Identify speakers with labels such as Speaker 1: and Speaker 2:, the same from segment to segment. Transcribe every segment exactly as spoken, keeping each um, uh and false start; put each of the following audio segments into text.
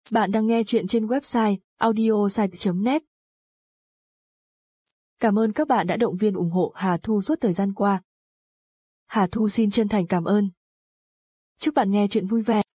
Speaker 1: Bạn đang nghe chuyện trên website audiosite chấm net. Cảm ơn các bạn đã động viên ủng hộ Hà Thu suốt thời gian qua. Hà Thu xin chân thành cảm ơn. Chúc bạn nghe chuyện vui vẻ.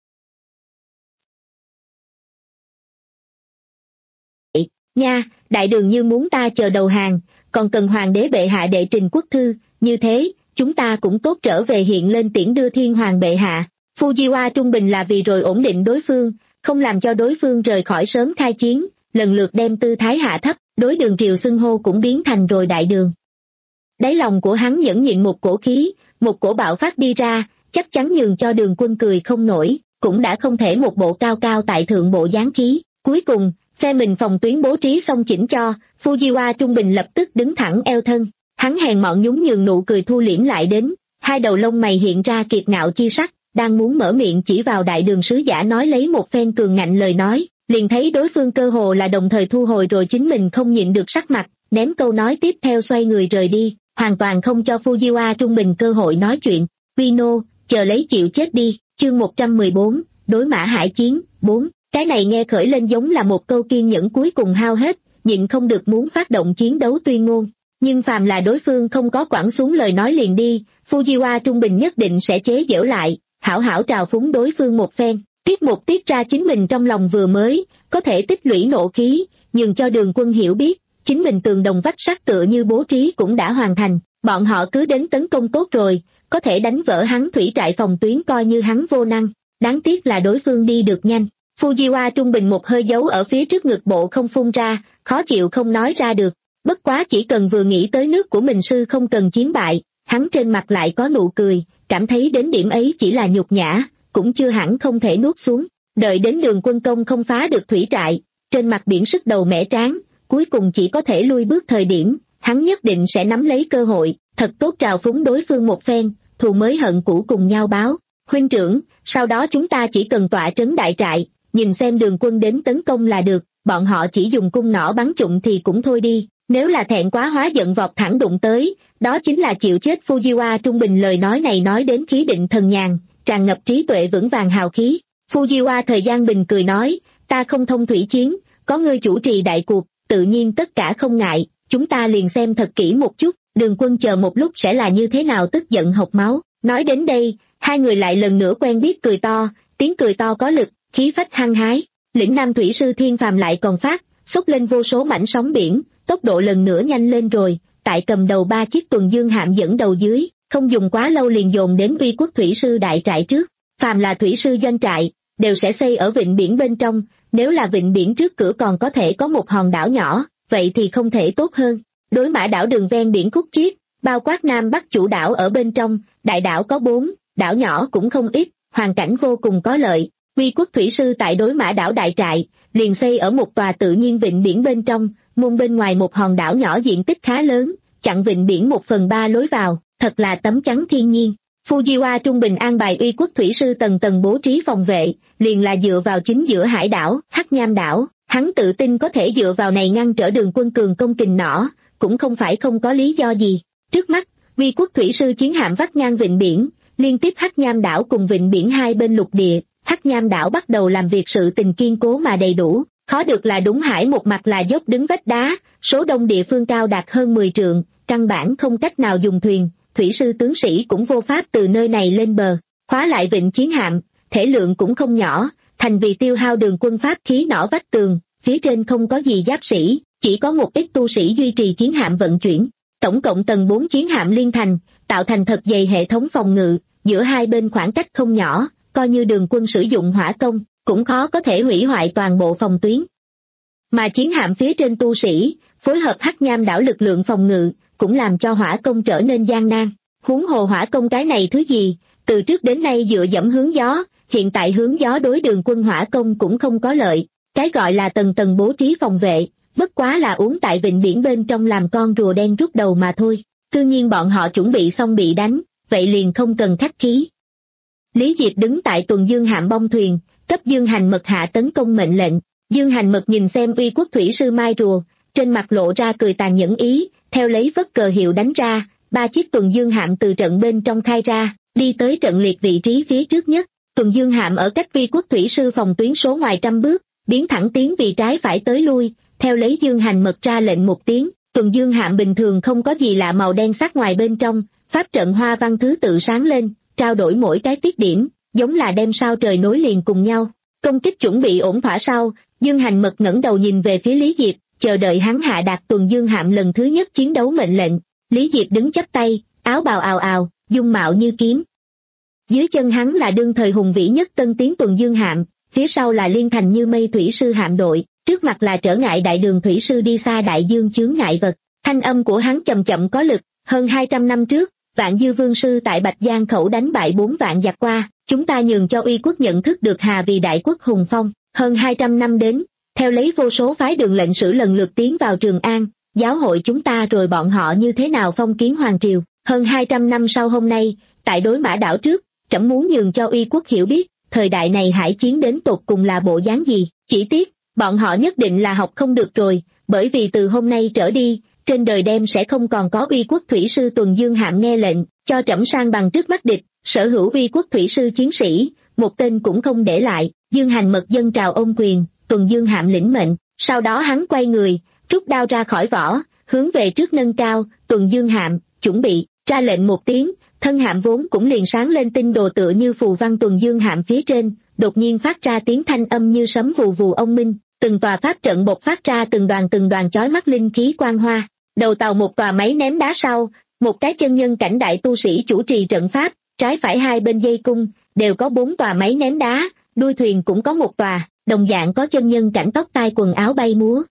Speaker 2: Nha, đại đường như muốn ta chờ đầu hàng, còn cần hoàng đế bệ hạ đệ trình quốc thư, như thế, chúng ta cũng tốt trở về hiện lên tiễn đưa thiên hoàng bệ hạ. Fujiwa trung bình là vì rồi ổn định đối phương, không làm cho đối phương rời khỏi sớm khai chiến, lần lượt đem tư thái hạ thấp, đối đường triều xưng hô cũng biến thành rồi đại đường. Đáy lòng của hắn nhẫn nhịn một cổ khí, một cổ bạo phát đi ra, chắc chắn nhường cho đường quân cười không nổi, cũng đã không thể một bộ cao cao tại thượng bộ dáng khí. Cuối cùng, phe mình phòng tuyến bố trí xong chỉnh cho, Fujiwa trung bình lập tức đứng thẳng eo thân, hắn hèn mọn nhún nhường nụ cười thu liễm lại đến, hai đầu lông mày hiện ra kiệt ngạo chi sắc, đang muốn mở miệng chỉ vào đại đường sứ giả nói lấy một phen cường ngạnh lời nói, liền thấy đối phương cơ hồ là đồng thời thu hồi rồi chính mình không nhịn được sắc mặt, ném câu nói tiếp theo xoay người rời đi, hoàn toàn không cho Fujiwa trung bình cơ hội nói chuyện. Vino, chờ lấy chịu chết đi. Chương một trăm mười bốn, đối mã hải chiến. Bốn. Cái này nghe khởi lên giống là một câu kiên nhẫn cuối cùng hao hết, nhịn không được muốn phát động chiến đấu tuyên ngôn. Nhưng phàm là đối phương không có quẳng xuống lời nói liền đi, Fujiwa trung bình nhất định sẽ chế giễu lại, hảo hảo trào phúng đối phương một phen, tiết một tiết ra chính mình trong lòng vừa mới, có thể tích lũy nộ khí, nhường cho đường quân hiểu biết, chính mình tường đồng vách sắt tựa như bố trí cũng đã hoàn thành, bọn họ cứ đến tấn công tốt rồi, có thể đánh vỡ hắn thủy trại phòng tuyến coi như hắn vô năng, đáng tiếc là đối phương đi được nhanh. Fujiwa trung bình một hơi giấu ở phía trước ngực bộ không phun ra, khó chịu không nói ra được, bất quá chỉ cần vừa nghĩ tới nước của mình sư không cần chiến bại, hắn trên mặt lại có nụ cười, cảm thấy đến điểm ấy chỉ là nhục nhã, cũng chưa hẳn không thể nuốt xuống, đợi đến đường quân công không phá được thủy trại, trên mặt biển sức đầu mẻ tráng, cuối cùng chỉ có thể lui bước thời điểm, hắn nhất định sẽ nắm lấy cơ hội, thật tốt trào phúng đối phương một phen, thù mới hận cũ cùng nhau báo. Huynh trưởng, sau đó chúng ta chỉ cần tọa trấn đại trại, nhìn xem đường quân đến tấn công là được, bọn họ chỉ dùng cung nỏ bắn trụng thì cũng thôi đi, nếu là thẹn quá hóa giận vọt thẳng đụng tới, đó chính là chịu chết. Fujiwa trung bình lời nói này nói đến khí định thần nhàn, tràn ngập trí tuệ vững vàng hào khí. Fujiwa thời gian bình cười nói, ta không thông thủy chiến, có ngươi chủ trì đại cuộc, tự nhiên tất cả không ngại, chúng ta liền xem thật kỹ một chút, đường quân chờ một lúc sẽ là như thế nào tức giận hộc máu. Nói đến đây, hai người lại lần nữa quen biết cười to, tiếng cười to có lực, khí phách hăng hái, lĩnh nam thủy sư Thiên Phàm lại còn phát, xúc lên vô số mảnh sóng biển, tốc độ lần nữa nhanh lên rồi, tại cầm đầu ba chiếc tuần dương hạm dẫn đầu dưới, không dùng quá lâu liền dồn đến uy quốc thủy sư đại trại trước. Phàm là thủy sư doanh trại, đều sẽ xây ở vịnh biển bên trong, nếu là vịnh biển trước cửa còn có thể có một hòn đảo nhỏ, vậy thì không thể tốt hơn. Đối mã đảo đường ven biển khúc chiết, bao quát nam bắc chủ đảo ở bên trong, đại đảo có bốn, đảo nhỏ cũng không ít, hoàn cảnh vô cùng có lợi. Uy quốc thủy sư tại đối mã đảo đại trại, liền xây ở một tòa tự nhiên vịnh biển bên trong, môn bên ngoài một hòn đảo nhỏ diện tích khá lớn, chặn vịnh biển một phần ba lối vào, thật là tấm chắn thiên nhiên. Fujiwa trung bình an bài uy quốc thủy sư tầng tầng bố trí phòng vệ, liền là dựa vào chính giữa hải đảo, Hắc Nham đảo, hắn tự tin có thể dựa vào này ngăn trở đường quân cường công kình nỏ, cũng không phải không có lý do gì. Trước mắt, uy quốc thủy sư chiến hạm vắt ngang vịnh biển, liên tiếp Hắc Nham đảo cùng vịnh biển hai bên lục địa, Hắc Nham đảo bắt đầu làm việc sự tình kiên cố mà đầy đủ, khó được là đúng hải một mặt là dốc đứng vách đá, số đông địa phương cao đạt hơn mười trượng, căn bản không cách nào dùng thuyền, thủy sư tướng sĩ cũng vô pháp từ nơi này lên bờ, khóa lại vịnh chiến hạm, thể lượng cũng không nhỏ, thành vì tiêu hao đường quân pháp khí nỏ vách tường, phía trên không có gì giáp sĩ, chỉ có một ít tu sĩ duy trì chiến hạm vận chuyển. Tổng cộng tầng bốn chiến hạm liên thành, tạo thành thật dày hệ thống phòng ngự, giữa hai bên khoảng cách không nhỏ, coi như đường quân sử dụng hỏa công, cũng khó có thể hủy hoại toàn bộ phòng tuyến. Mà chiến hạm phía trên tu sĩ, phối hợp Hắc Nham đảo lực lượng phòng ngự, cũng làm cho hỏa công trở nên gian nan. Huống hồ hỏa công cái này thứ gì, từ trước đến nay dựa dẫm hướng gió, hiện tại hướng gió đối đường quân hỏa công cũng không có lợi. Cái gọi là tầng tầng bố trí phòng vệ, bất quá là uống tại vịnh biển bên trong làm con rùa đen rút đầu mà thôi. Tự nhiên bọn họ chuẩn bị xong bị đánh, vậy liền không cần khách khí. Lý Diệp đứng tại tuần dương hạm bong thuyền, cấp Dương Hành Mật hạ tấn công mệnh lệnh. Dương Hành Mật nhìn xem uy quốc thủy sư mai rùa, trên mặt lộ ra cười tàn nhẫn ý, theo lấy vất cờ hiệu đánh ra, ba chiếc tuần dương hạm từ trận bên trong khai ra, đi tới trận liệt vị trí phía trước nhất. Tuần Dương Hạm ở cách Uy Quốc thủy sư phòng tuyến số ngoài trăm bước, biến thẳng tiến vì trái phải tới lui, theo lấy Dương Hành Mật ra lệnh một tiếng. Tuần Dương Hạm bình thường không có gì lạ, màu đen sắc ngoài bên trong, pháp trận hoa văn thứ tự sáng lên, trao đổi mỗi cái tiết điểm, giống là đem sao trời nối liền cùng nhau. Công kích chuẩn bị ổn thỏa sau, Dương Hành Mật ngẩng đầu nhìn về phía Lý Diệp, chờ đợi hắn hạ đạt Tuần Dương Hạm lần thứ nhất chiến đấu mệnh lệnh. Lý Diệp đứng chắp tay, áo bào ào ào, dung mạo như kiếm. Dưới chân hắn là đương thời hùng vĩ nhất tân tiến Tuần Dương Hạm, phía sau là liên thành như mây thủy sư hạm đội, trước mặt là trở ngại đại đường thủy sư đi xa đại dương chướng ngại vật. Thanh âm của hắn chậm chậm có lực, hơn hai trăm năm trước, Vạn Dư Vương sư tại Bạch Giang khẩu đánh bại bốn vạn giặc qua, chúng ta nhường cho Uy Quốc nhận thức được Hà vì đại quốc hùng phong. Hơn hai trăm năm đến, theo lấy vô số phái đường lệnh sử lần lượt tiến vào Trường An, giáo hội chúng ta rồi bọn họ như thế nào phong kiến hoàng triều. Hơn hai trăm năm sau hôm nay, tại đối Mã đảo trước, trẫm muốn nhường cho Uy Quốc hiểu biết, thời đại này hải chiến đến tột cùng là bộ dáng gì. Chỉ tiếc, bọn họ nhất định là học không được rồi, bởi vì từ hôm nay trở đi, trên đời đem sẽ không còn có Uy Quốc thủy sư Tuần Dương Hạm nghe lệnh, cho trẫm sang bằng trước mắt địch, sở hữu Uy Quốc thủy sư chiến sĩ, một tên cũng không để lại. Dương Hành Mật dâng trào ôm quyền, Tuần Dương Hạm lĩnh mệnh, sau đó hắn quay người, rút đao ra khỏi vỏ, hướng về trước nâng cao. Tuần Dương Hạm, chuẩn bị, ra lệnh một tiếng, thân hạm vốn cũng liền sáng lên tinh đồ tựa như phù văn. Tuần Dương Hạm phía trên, đột nhiên phát ra tiếng thanh âm như sấm vù vù ông minh, từng tòa pháp trận bộc phát ra từng đoàn từng đoàn chói mắt linh khí quang hoa. Đầu tàu một tòa máy ném đá sau, một cái chân nhân cảnh đại tu sĩ chủ trì trận pháp, trái phải hai bên dây cung, đều có bốn tòa máy ném đá, đuôi thuyền cũng có một tòa, đồng dạng có chân nhân cảnh tóc tai quần áo bay múa.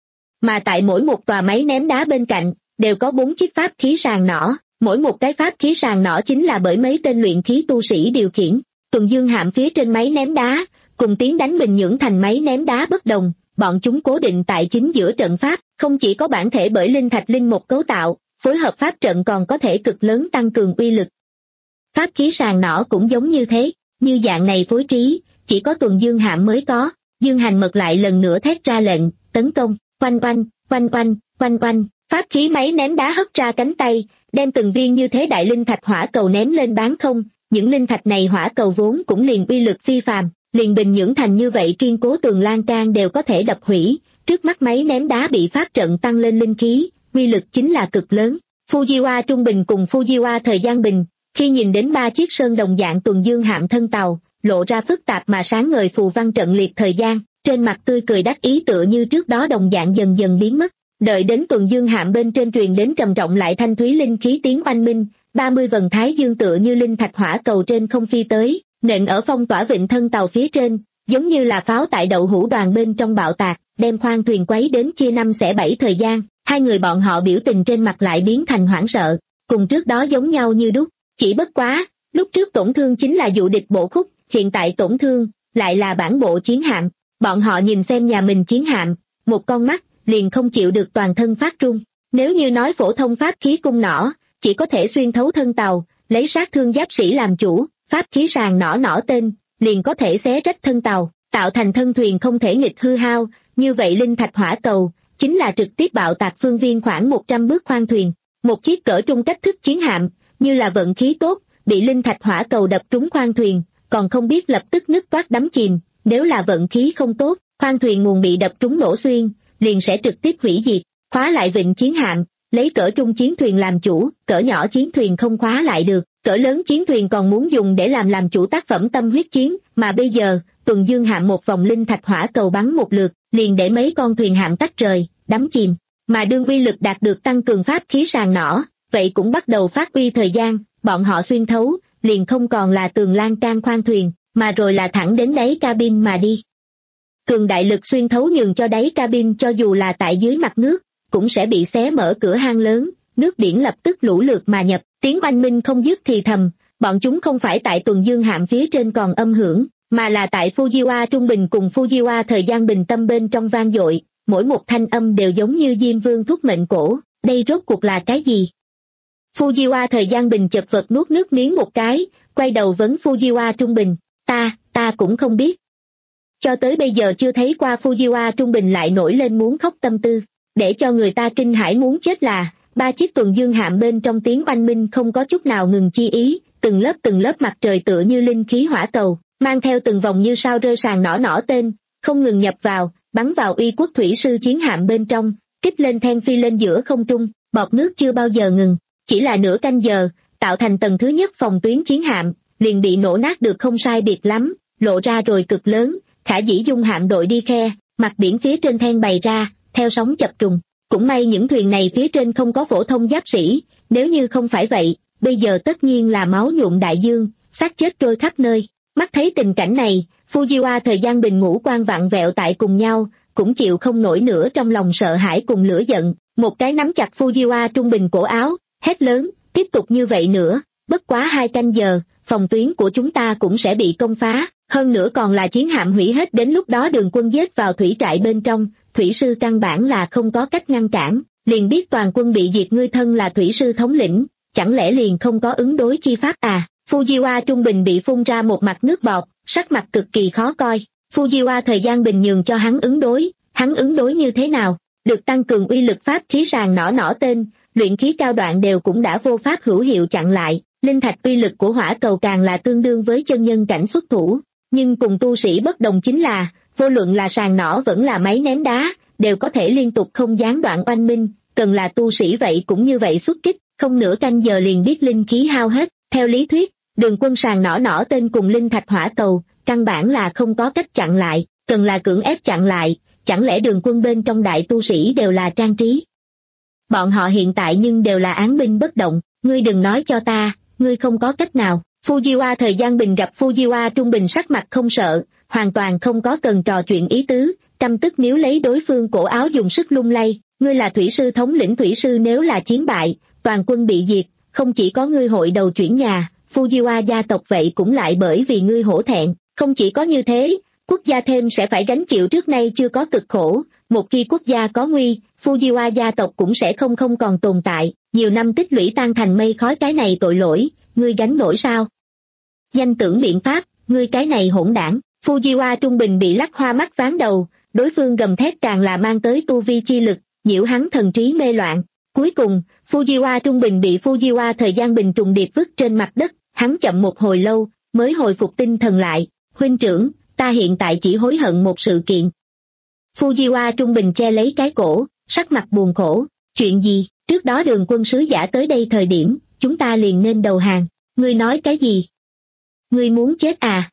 Speaker 2: Mà tại mỗi một tòa máy ném đá bên cạnh, đều có bốn chiếc pháp khí sàng nỏ, mỗi một cái pháp khí sàng nỏ chính là bởi mấy tên luyện khí tu sĩ điều khiển. Tuần Dương Hạm phía trên máy ném đá, cùng tiếng đánh bình nhưỡng thành máy ném đá bất đồng, bọn chúng cố định tại chính giữa trận pháp, không chỉ có bản thể bởi linh thạch linh một cấu tạo, phối hợp pháp trận còn có thể cực lớn tăng cường uy lực. Pháp khí sàng nỏ cũng giống như thế, như dạng này phối trí, chỉ có Tuần Dương Hạm mới có. Dương Hành Mật lại lần nữa thét ra lệnh, tấn công, oanh oanh, oanh oanh, oanh oanh, pháp khí máy ném đá hất ra cánh tay, đem từng viên như thế đại linh thạch hỏa cầu ném lên bán không. Những linh thạch này hỏa cầu vốn cũng liền uy lực phi phàm, liền bình nhưỡng thành như vậy kiên cố tường lan can đều có thể đập hủy. Trước mắt máy ném đá bị pháp trận tăng lên linh khí, uy lực chính là cực lớn. Fujiwa trung bình cùng Fujiwa thời gian bình, khi nhìn đến ba chiếc sơn đồng dạng Tuần Dương Hạm thân tàu, lộ ra phức tạp mà sáng ngời phù văn trận liệt thời gian, trên mặt tươi cười đắc ý tựa như trước đó đồng dạng dần dần biến mất. Đợi đến Tuần Dương Hạm bên trên truyền đến trầm trọng lại thanh thúy linh khí tiếng oanh minh, ba mươi vầng thái dương tựa như linh thạch hỏa cầu trên không phi tới, nện ở phong tỏa vịnh thân tàu phía trên, giống như là pháo tại đậu hũ đoàn bên trong bạo tạc, đem khoang thuyền quấy đến chia năm xẻ bảy thời gian. Hai người bọn họ biểu tình trên mặt lại biến thành hoảng sợ, cùng trước đó giống nhau như đúc, chỉ bất quá, lúc trước tổn thương chính là dụ địch bộ khúc, hiện tại tổn thương lại là bản bộ chiến hạm. Bọn họ nhìn xem nhà mình chiến hạm, một con mắt liền không chịu được toàn thân phát run. Nếu như nói phổ thông pháp khí cung nỏ chỉ có thể xuyên thấu thân tàu, lấy sát thương giáp sĩ làm chủ, pháp khí sàng nỏ nỏ tên liền có thể xé rách thân tàu, tạo thành thân thuyền không thể nghịch hư hao. Như vậy linh thạch hỏa cầu chính là trực tiếp bạo tạc phương viên khoảng một trăm bước khoang thuyền. Một chiếc cỡ trung cách thức chiến hạm, như là vận khí tốt, bị linh thạch hỏa cầu đập trúng khoang thuyền, còn không biết lập tức nứt toát đắm chìm. Nếu là vận khí không tốt, khoang thuyền nguồn bị đập trúng nổ xuyên, liền sẽ trực tiếp hủy diệt. Khóa lại vịnh chiến hạm, lấy cỡ trung chiến thuyền làm chủ, cỡ nhỏ chiến thuyền không khóa lại được, cỡ lớn chiến thuyền còn muốn dùng để làm làm chủ tác phẩm tâm huyết chiến, mà bây giờ, Tuần Dương Hạm một vòng linh thạch hỏa cầu bắn một lượt, liền để mấy con thuyền hạm tách rời, đắm chìm. Mà đương uy lực đạt được tăng cường pháp khí sàng nỏ, vậy cũng bắt đầu phát uy thời gian, bọn họ xuyên thấu, liền không còn là tường lan can khoang thuyền, mà rồi là thẳng đến đáy cabin mà đi. Cường đại lực xuyên thấu nhường cho đáy cabin cho dù là tại dưới mặt nước, cũng sẽ bị xé mở cửa hang lớn, nước biển lập tức lũ lượt mà nhập, tiếng oanh minh không dứt thì thầm. Bọn chúng không phải tại Tuần Dương Hạm phía trên còn âm hưởng, mà là tại Fujiwa trung bình cùng Fujiwa thời gian bình tâm bên trong vang dội, mỗi một thanh âm đều giống như Diêm Vương thúc mệnh cổ. Đây rốt cuộc là cái gì? Fujiwa thời gian bình chật vật nuốt nước miếng một cái, quay đầu vấn Fujiwa trung bình, ta, ta cũng không biết. Cho tới bây giờ chưa thấy qua Fujiwa trung bình lại nổi lên muốn khóc tâm tư. Để cho người ta kinh hãi muốn chết là, ba chiếc Tuần Dương Hạm bên trong tiếng oanh minh không có chút nào ngừng chi ý, từng lớp từng lớp mặt trời tựa như linh khí hỏa cầu, mang theo từng vòng như sao rơi sàn nỏ nỏ tên, không ngừng nhập vào, bắn vào uy quốc thủy sư chiến hạm bên trong, kích lên then phi lên giữa không trung, bọt nước chưa bao giờ ngừng, chỉ là nửa canh giờ, tạo thành tầng thứ nhất phòng tuyến chiến hạm, liền bị nổ nát được không sai biệt lắm, lộ ra rồi cực lớn, khả dĩ dung hạm đội đi khe, mặt biển phía trên then bày ra, theo sóng chập trùng. Cũng may những thuyền này phía trên không có phổ thông giáp sĩ, nếu như không phải vậy, bây giờ tất nhiên là máu nhuộm đại dương, xác chết trôi khắp nơi. Mắt thấy tình cảnh này, Fujiwa thời gian bình ngũ quan vặn vẹo tại cùng nhau, cũng chịu không nổi nữa trong lòng sợ hãi cùng lửa giận, một cái nắm chặt Fujiwa trung bình cổ áo, hét lớn, tiếp tục như vậy nữa, bất quá hai canh giờ, phòng tuyến của chúng ta cũng sẽ bị công phá, hơn nữa còn là chiến hạm hủy hết, đến lúc đó đường quân giết vào thủy trại bên trong, thủy sư căn bản là không có cách ngăn cản, liền biết toàn quân bị diệt, ngươi thân là thủy sư thống lĩnh, chẳng lẽ liền không có ứng đối chi pháp à? Fujiwa trung bình bị phun ra một mặt nước bọt, sắc mặt cực kỳ khó coi. Fujiwa thời gian bình nhường cho hắn ứng đối, hắn ứng đối như thế nào? Được tăng cường uy lực pháp khí sàn nỏ nỏ tên, luyện khí cao đoạn đều cũng đã vô pháp hữu hiệu chặn lại, linh thạch uy lực của hỏa cầu càng là tương đương với chân nhân cảnh xuất thủ. Nhưng cùng tu sĩ bất đồng chính là, vô luận là sàn nỏ vẫn là máy ném đá, đều có thể liên tục không gián đoạn oanh minh, cần là tu sĩ vậy cũng như vậy xuất kích, không nửa canh giờ liền biết linh khí hao hết. Theo lý thuyết, đường quân sàn nỏ nỏ tên cùng linh thạch hỏa cầu, căn bản là không có cách chặn lại, cần là cưỡng ép chặn lại, chẳng lẽ đường quân bên trong đại tu sĩ đều là trang trí? Bọn họ hiện tại nhưng đều là án binh bất động, ngươi đừng nói cho ta, ngươi không có cách nào. Fujiwa thời gian bình gặp Fujiwa trung bình sắc mặt không sợ, hoàn toàn không có cần trò chuyện ý tứ, căm tức níu lấy đối phương cổ áo dùng sức lung lay, ngươi là thủy sư thống lĩnh, thủy sư nếu là chiến bại, toàn quân bị diệt, không chỉ có ngươi hội đầu chuyển nhà, Fujiwa gia tộc vậy cũng lại bởi vì ngươi hổ thẹn, không chỉ có như thế, quốc gia thêm sẽ phải gánh chịu trước nay chưa có cực khổ, một khi quốc gia có nguy, Fujiwa gia tộc cũng sẽ không không còn tồn tại, nhiều năm tích lũy tan thành mây khói, cái này tội lỗi, ngươi gánh nổi sao? Danh tưởng biện pháp, ngươi cái này hỗn đảng. Fujiwa trung bình bị lắc hoa mắt ván đầu, đối phương gầm thét càng là mang tới tu vi chi lực, nhiễu hắn thần trí mê loạn. Cuối cùng, Fujiwa trung bình bị Fujiwa thời gian bình trùng điệp vứt trên mặt đất, hắn chậm một hồi lâu, mới hồi phục tinh thần lại. Huynh trưởng, ta hiện tại chỉ hối hận một sự kiện. Fujiwa trung bình che lấy cái cổ, sắc mặt buồn khổ. Chuyện gì? Trước đó đường quân sứ giả tới đây thời điểm, chúng ta liền nên đầu hàng. Ngươi nói cái gì? Ngươi muốn chết à?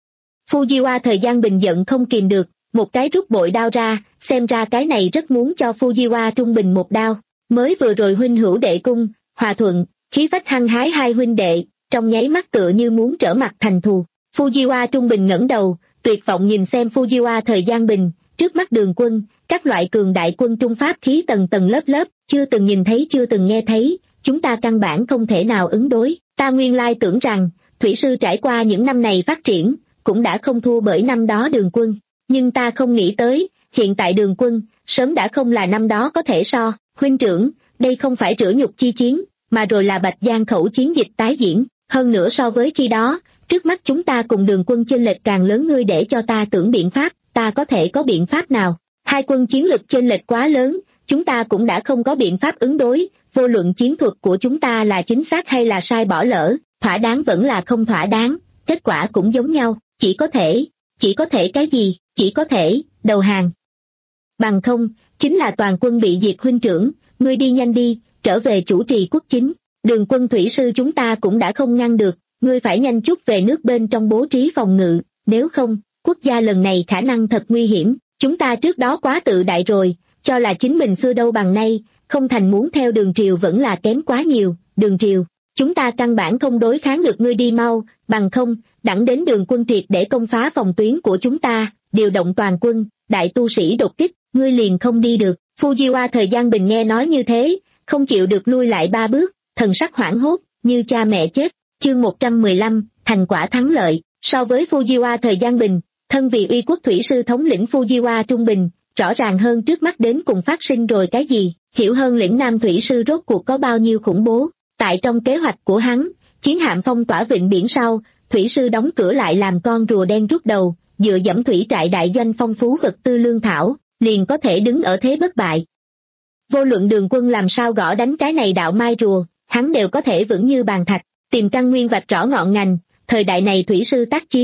Speaker 2: Fujiwa thời gian bình giận không kìm được, một cái rút bội đao ra, xem ra cái này rất muốn cho Fujiwa trung bình một đao. Mới vừa rồi huynh hữu đệ cung, hòa thuận, khí phách hăng hái hai huynh đệ, trong nháy mắt tựa như muốn trở mặt thành thù. Fujiwa trung bình ngẩng đầu, tuyệt vọng nhìn xem Fujiwa thời gian bình, trước mắt đường quân, các loại cường đại quân trung pháp khí tầng tầng lớp lớp, chưa từng nhìn thấy chưa từng nghe thấy, chúng ta căn bản không thể nào ứng đối. Ta nguyên lai tưởng rằng, thủy sư trải qua những năm này phát triển, cũng đã không thua bởi năm đó đường quân, nhưng ta không nghĩ tới, hiện tại đường quân, sớm đã không là năm đó có thể so. Huynh trưởng, đây không phải rửa nhục chi chiến, mà rồi là Bạch Giang khẩu chiến dịch tái diễn, hơn nữa so với khi đó, trước mắt chúng ta cùng đường quân chênh lệch càng lớn, ngươi để cho ta tưởng biện pháp, ta có thể có biện pháp nào? Hai quân chiến lực chênh lệch quá lớn, chúng ta cũng đã không có biện pháp ứng đối, vô luận chiến thuật của chúng ta là chính xác hay là sai bỏ lỡ, thỏa đáng vẫn là không thỏa đáng, kết quả cũng giống nhau, chỉ có thể, chỉ có thể cái gì, chỉ có thể, đầu hàng. Bằng không, chính là toàn quân bị diệt. Huynh trưởng, ngươi đi nhanh đi, trở về chủ trì quốc chính, đường quân thủy sư chúng ta cũng đã không ngăn được, ngươi phải nhanh chút về nước bên trong bố trí phòng ngự, nếu không, quốc gia lần này khả năng thật nguy hiểm, chúng ta trước đó quá tự đại rồi, cho là chính mình xưa đâu bằng nay, không thành muốn theo đường triều vẫn là kém quá nhiều, đường triều, chúng ta căn bản không đối kháng được, ngươi đi mau, bằng không, đẳng đến đường quân triệt để công phá phòng tuyến của chúng ta, điều động toàn quân, đại tu sĩ đột kích, ngươi liền không đi được. Fujiwa thời gian bình nghe nói như thế, không chịu được lui lại ba bước, thần sắc hoảng hốt, như cha mẹ chết. Chương một trăm mười lăm, thành quả thắng lợi. So với Fujiwa thời gian bình, thân vì uy quốc thủy sư thống lĩnh Fujiwa trung bình, rõ ràng hơn trước mắt đến cùng phát sinh rồi cái gì, hiểu hơn lĩnh nam thủy sư rốt cuộc có bao nhiêu khủng bố. Tại trong kế hoạch của hắn, chiến hạm phong tỏa vịnh biển sau, thủy sư đóng cửa lại làm con rùa đen rút đầu, dựa dẫm thủy trại đại doanh phong phú vật tư lương thảo, liền có thể đứng ở thế bất bại. Vô luận đường quân làm sao gõ đánh cái này đạo mai rùa, hắn đều có thể vững như bàn thạch, tìm căn nguyên vạch rõ ngọn ngành. Thời đại này thủy sư tác chiến,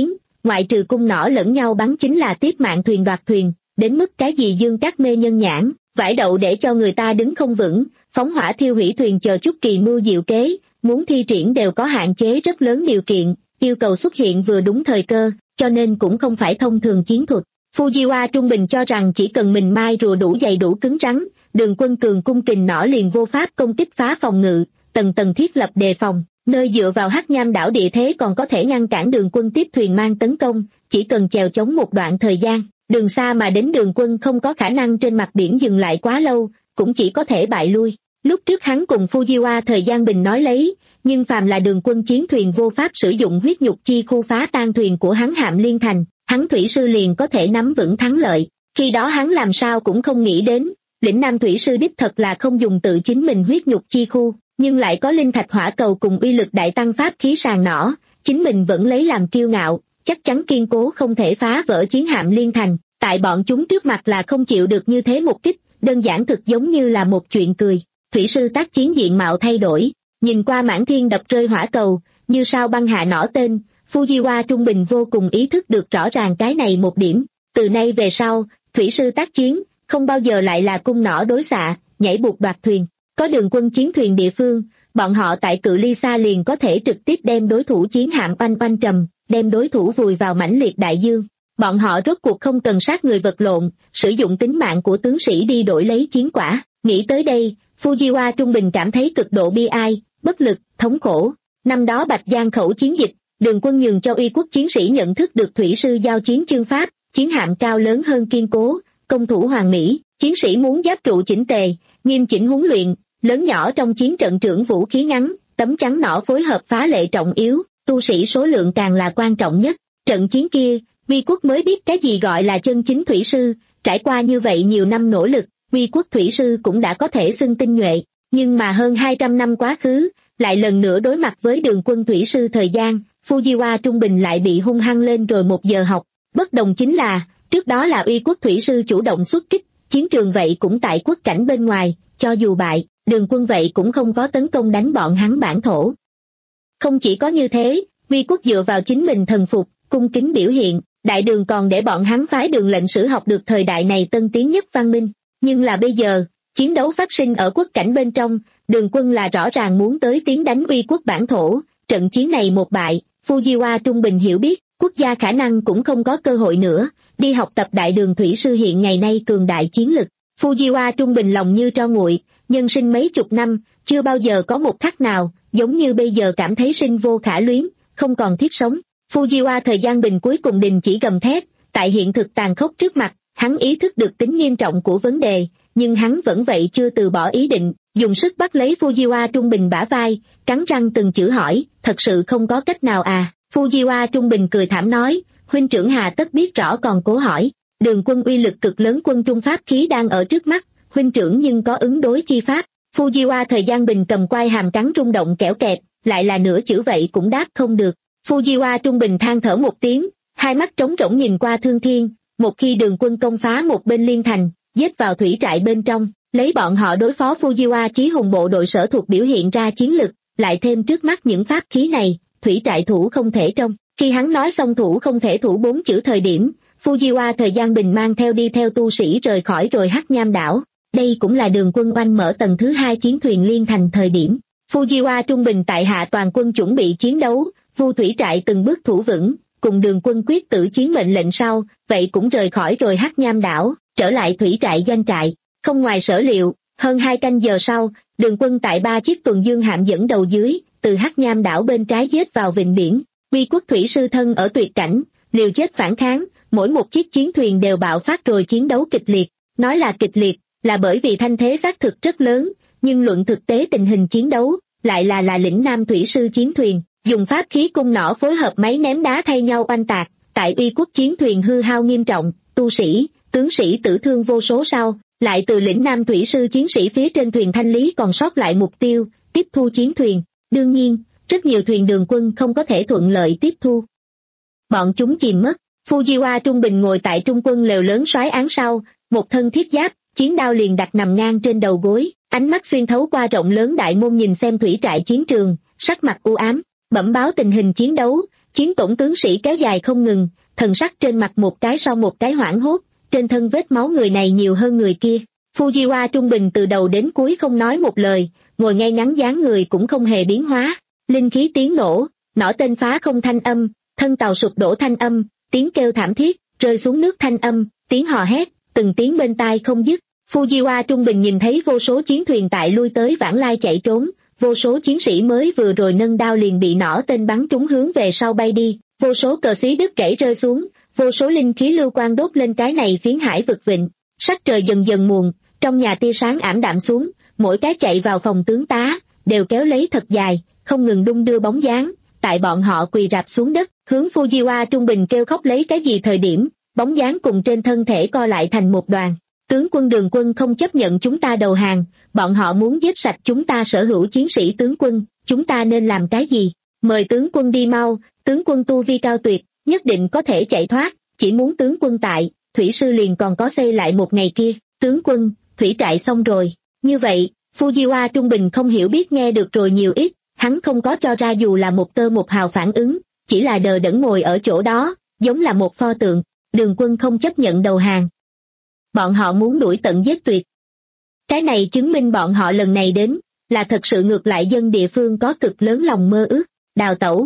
Speaker 2: ngoại trừ cung nỏ lẫn nhau bắn chính là tiếp mạng thuyền đoạt thuyền, đến mức cái gì dương cát mê nhân nhãn, vải đậu để cho người ta đứng không vững, phóng hỏa thiêu hủy thuyền chờ chút kỳ mưu diệu kế, muốn thi triển đều có hạn chế rất lớn điều kiện, yêu cầu xuất hiện vừa đúng thời cơ, cho nên cũng không phải thông thường chiến thuật. Fujiwa trung bình cho rằng chỉ cần mình mai rùa đủ dày đủ cứng rắn, Đường Quân cường cung kình nỏ liền vô pháp công kích phá phòng ngự, tầng tầng thiết lập đề phòng, nơi dựa vào Hắc Nham đảo địa thế còn có thể ngăn cản Đường Quân tiếp thuyền mang tấn công, chỉ cần chèo chống một đoạn thời gian, đường xa mà đến Đường Quân không có khả năng trên mặt biển dừng lại quá lâu, cũng chỉ có thể bại lui. Lúc trước hắn cùng Fujiwa thời gian bình nói lấy, nhưng phàm là Đường Quân chiến thuyền vô pháp sử dụng huyết nhục chi khu phá tan thuyền của hắn Hạm Liên Thành, hắn thủy sư liền có thể nắm vững thắng lợi. Khi đó hắn làm sao cũng không nghĩ đến, lĩnh nam thủy sư đích thật là không dùng tự chính mình huyết nhục chi khu, nhưng lại có linh thạch hỏa cầu cùng uy lực đại tăng pháp khí sàng nỏ, chính mình vẫn lấy làm kiêu ngạo, chắc chắn kiên cố không thể phá vỡ chiến Hạm Liên Thành, tại bọn chúng trước mặt là không chịu được như thế một kích, đơn giản thực giống như là một chuyện cười. Thủy sư tác chiến diện mạo thay đổi, nhìn qua mãn thiên đập rơi hỏa cầu, như sao băng hạ nỏ tên, Fujiwa trung bình vô cùng ý thức được rõ ràng cái này một điểm. Từ nay về sau, thủy sư tác chiến, không bao giờ lại là cung nỏ đối xạ, nhảy buộc đoạt thuyền. Có Đường Quân chiến thuyền địa phương, bọn họ tại cự ly xa liền có thể trực tiếp đem đối thủ chiến hạm oanh oanh trầm, đem đối thủ vùi vào mãnh liệt đại dương. Bọn họ rốt cuộc không cần sát người vật lộn, sử dụng tính mạng của tướng sĩ đi đổi lấy chiến quả. Nghĩ tới đây, Fujiwa trung bình cảm thấy cực độ bi ai, bất lực, thống khổ. Năm đó Bạch Giang khẩu chiến dịch, Đường Quân nhường cho uy quốc chiến sĩ nhận thức được thủy sư giao chiến chương pháp, chiến hạm cao lớn hơn kiên cố, công thủ hoàn mỹ, chiến sĩ muốn giáp trụ chỉnh tề, nghiêm chỉnh huấn luyện, lớn nhỏ trong chiến trận trưởng vũ khí ngắn, tấm chắn nỏ phối hợp phá lệ trọng yếu, tu sĩ số lượng càng là quan trọng nhất. Trận chiến kia, uy quốc mới biết cái gì gọi là chân chính thủy sư, trải qua như vậy nhiều năm nỗ lực, uy quốc thủy sư cũng đã có thể xưng tinh nhuệ, nhưng mà hơn hai trăm năm quá khứ, lại lần nữa đối mặt với Đường Quân thủy sư thời gian, Fujiwa trung bình lại bị hung hăng lên rồi một giờ học. Bất đồng chính là, trước đó là uy quốc thủy sư chủ động xuất kích, chiến trường vậy cũng tại quốc cảnh bên ngoài, cho dù bại, Đường Quân vậy cũng không có tấn công đánh bọn hắn bản thổ. Không chỉ có như thế, uy quốc dựa vào chính mình thần phục, cung kính biểu hiện, đại đường còn để bọn hắn phái Đường lệnh sử học được thời đại này tân tiến nhất văn minh. Nhưng là bây giờ, chiến đấu phát sinh ở quốc cảnh bên trong, Đường Quân là rõ ràng muốn tới tiến đánh uy quốc bản thổ, trận chiến này một bại, Fujiwa trung bình hiểu biết, quốc gia khả năng cũng không có cơ hội nữa, đi học tập đại đường thủy sư hiện ngày nay cường đại chiến lực. Fujiwa trung bình lòng như tro nguội, nhân sinh mấy chục năm, chưa bao giờ có một khắc nào, giống như bây giờ cảm thấy sinh vô khả luyến, không còn thiết sống. Fujiwa thời gian bình cuối cùng đình chỉ gầm thét, tại hiện thực tàn khốc trước mặt, hắn ý thức được tính nghiêm trọng của vấn đề, nhưng hắn vẫn vậy chưa từ bỏ ý định, dùng sức bắt lấy Fujiwa trung bình bả vai, cắn răng từng chữ hỏi, thật sự không có cách nào à? Fujiwa trung bình cười thảm nói, huynh trưởng hà tất biết rõ còn cố hỏi, Đường Quân uy lực cực lớn quân trung pháp khí đang ở trước mắt, huynh trưởng nhưng có ứng đối chi pháp. Fujiwa thời gian bình cầm quai hàm cắn rung động kẽo kẹt, lại là nửa chữ vậy cũng đáp không được. Fujiwa trung bình than thở một tiếng, hai mắt trống rỗng nhìn qua thương thiên, một khi Đường Quân công phá một bên liên thành, giết vào thủy trại bên trong, lấy bọn họ đối phó Fujiwa chí hùng bộ đội sở thuộc biểu hiện ra chiến lực, lại thêm trước mắt những pháp khí này, thủy trại thủ không thể trông. Khi hắn nói xong thủ không thể thủ bốn chữ thời điểm, Fujiwa thời gian bình mang theo đi theo tu sĩ rời khỏi rồi Hắc Nham đảo. Đây cũng là Đường Quân oanh mở tầng thứ hai chiến thuyền liên thành thời điểm. Fujiwa trung bình tại hạ toàn quân chuẩn bị chiến đấu, Vu thủy trại từng bước thủ vững, cùng Đường Quân quyết tử chiến mệnh lệnh sau, vậy cũng rời khỏi rồi Hắc Nham đảo, trở lại thủy trại doanh trại. Không ngoài sở liệu, hơn hai canh giờ sau, Đường Quân tại ba chiếc tuần dương hạm dẫn đầu dưới, từ Hắc Nham đảo bên trái giết vào vịnh biển. Uy quốc thủy sư thân ở tuyệt cảnh, liều chết phản kháng, mỗi một chiếc chiến thuyền đều bạo phát rồi chiến đấu kịch liệt. Nói là kịch liệt, là bởi vì thanh thế xác thực rất lớn, nhưng luận thực tế tình hình chiến đấu, lại là là lĩnh nam thủy sư chiến thuyền, dùng pháp khí cung nỏ phối hợp máy ném đá thay nhau oanh tạc, tại uy quốc chiến thuyền hư hao nghiêm trọng, tu sĩ, tướng sĩ tử thương vô số sau, lại từ lĩnh nam thủy sư chiến sĩ phía trên thuyền thanh lý còn sót lại mục tiêu, tiếp thu chiến thuyền. Đương nhiên, rất nhiều thuyền Đường Quân không có thể thuận lợi tiếp thu. Bọn chúng chìm mất, Fujiwa trung bình ngồi tại trung quân lều lớn soái án sau, một thân thiết giáp, chiến đao liền đặt nằm ngang trên đầu gối, ánh mắt xuyên thấu qua rộng lớn đại môn nhìn xem thủy trại chiến trường, sắc mặt u ám, bẩm báo tình hình chiến đấu, Chiến tổng tướng sĩ kéo dài không ngừng, thần sắc trên mặt một cái sau một cái hoảng hốt, trên thân vết máu người này nhiều hơn người kia. Fujiwara trung bình từ đầu đến cuối không nói một lời, ngồi ngay ngắn dáng người cũng không hề biến hóa. Linh khí tiếng nổ, nỏ tên phá không thanh âm, thân tàu sụp đổ thanh âm, tiếng kêu thảm thiết, rơi xuống nước thanh âm, tiếng hò hét, từng tiếng bên tai không dứt. Fujiwara trung bình nhìn thấy vô số chiến thuyền tại lui tới vãng lai chạy trốn, vô số chiến sĩ mới vừa rồi nâng đao liền bị nỏ tên bắn trúng hướng về sau bay đi, vô số cờ xí đứt gãy rơi xuống, vô số linh khí lưu quang đốt lên cái này phiến hải vực vịnh. Sắc trời dần dần muộn, trong nhà tia sáng ảm đạm xuống, mỗi cái chạy vào phòng tướng tá, đều kéo lấy thật dài, không ngừng đung đưa bóng dáng, tại bọn họ quỳ rạp xuống đất, hướng Fujiwara trung bình kêu khóc lấy cái gì thời điểm, bóng dáng cùng trên thân thể co lại thành một đoàn. Tướng quân Đường Quân không chấp nhận chúng ta đầu hàng, bọn họ muốn giết sạch chúng ta sở hữu chiến sĩ tướng quân, chúng ta nên làm cái gì? Mời tướng quân đi mau, tướng quân tu vi cao tuyệt, nhất định có thể chạy thoát, chỉ muốn tướng quân tại, thủy sư liền còn có xây lại một ngày kia, tướng quân, thủy trại xong rồi. Như vậy, Fujiwara trung bình không hiểu biết nghe được rồi nhiều ít, hắn không có cho ra dù là một tơ một hào phản ứng, chỉ là đờ đẫn ngồi ở chỗ đó, giống là một pho tượng. Đường Quân không chấp nhận đầu hàng. Bọn họ muốn đuổi tận giết tuyệt. Cái này chứng minh bọn họ lần này đến, là thật sự ngược lại dân địa phương có cực lớn lòng mơ ước, đào tẩu.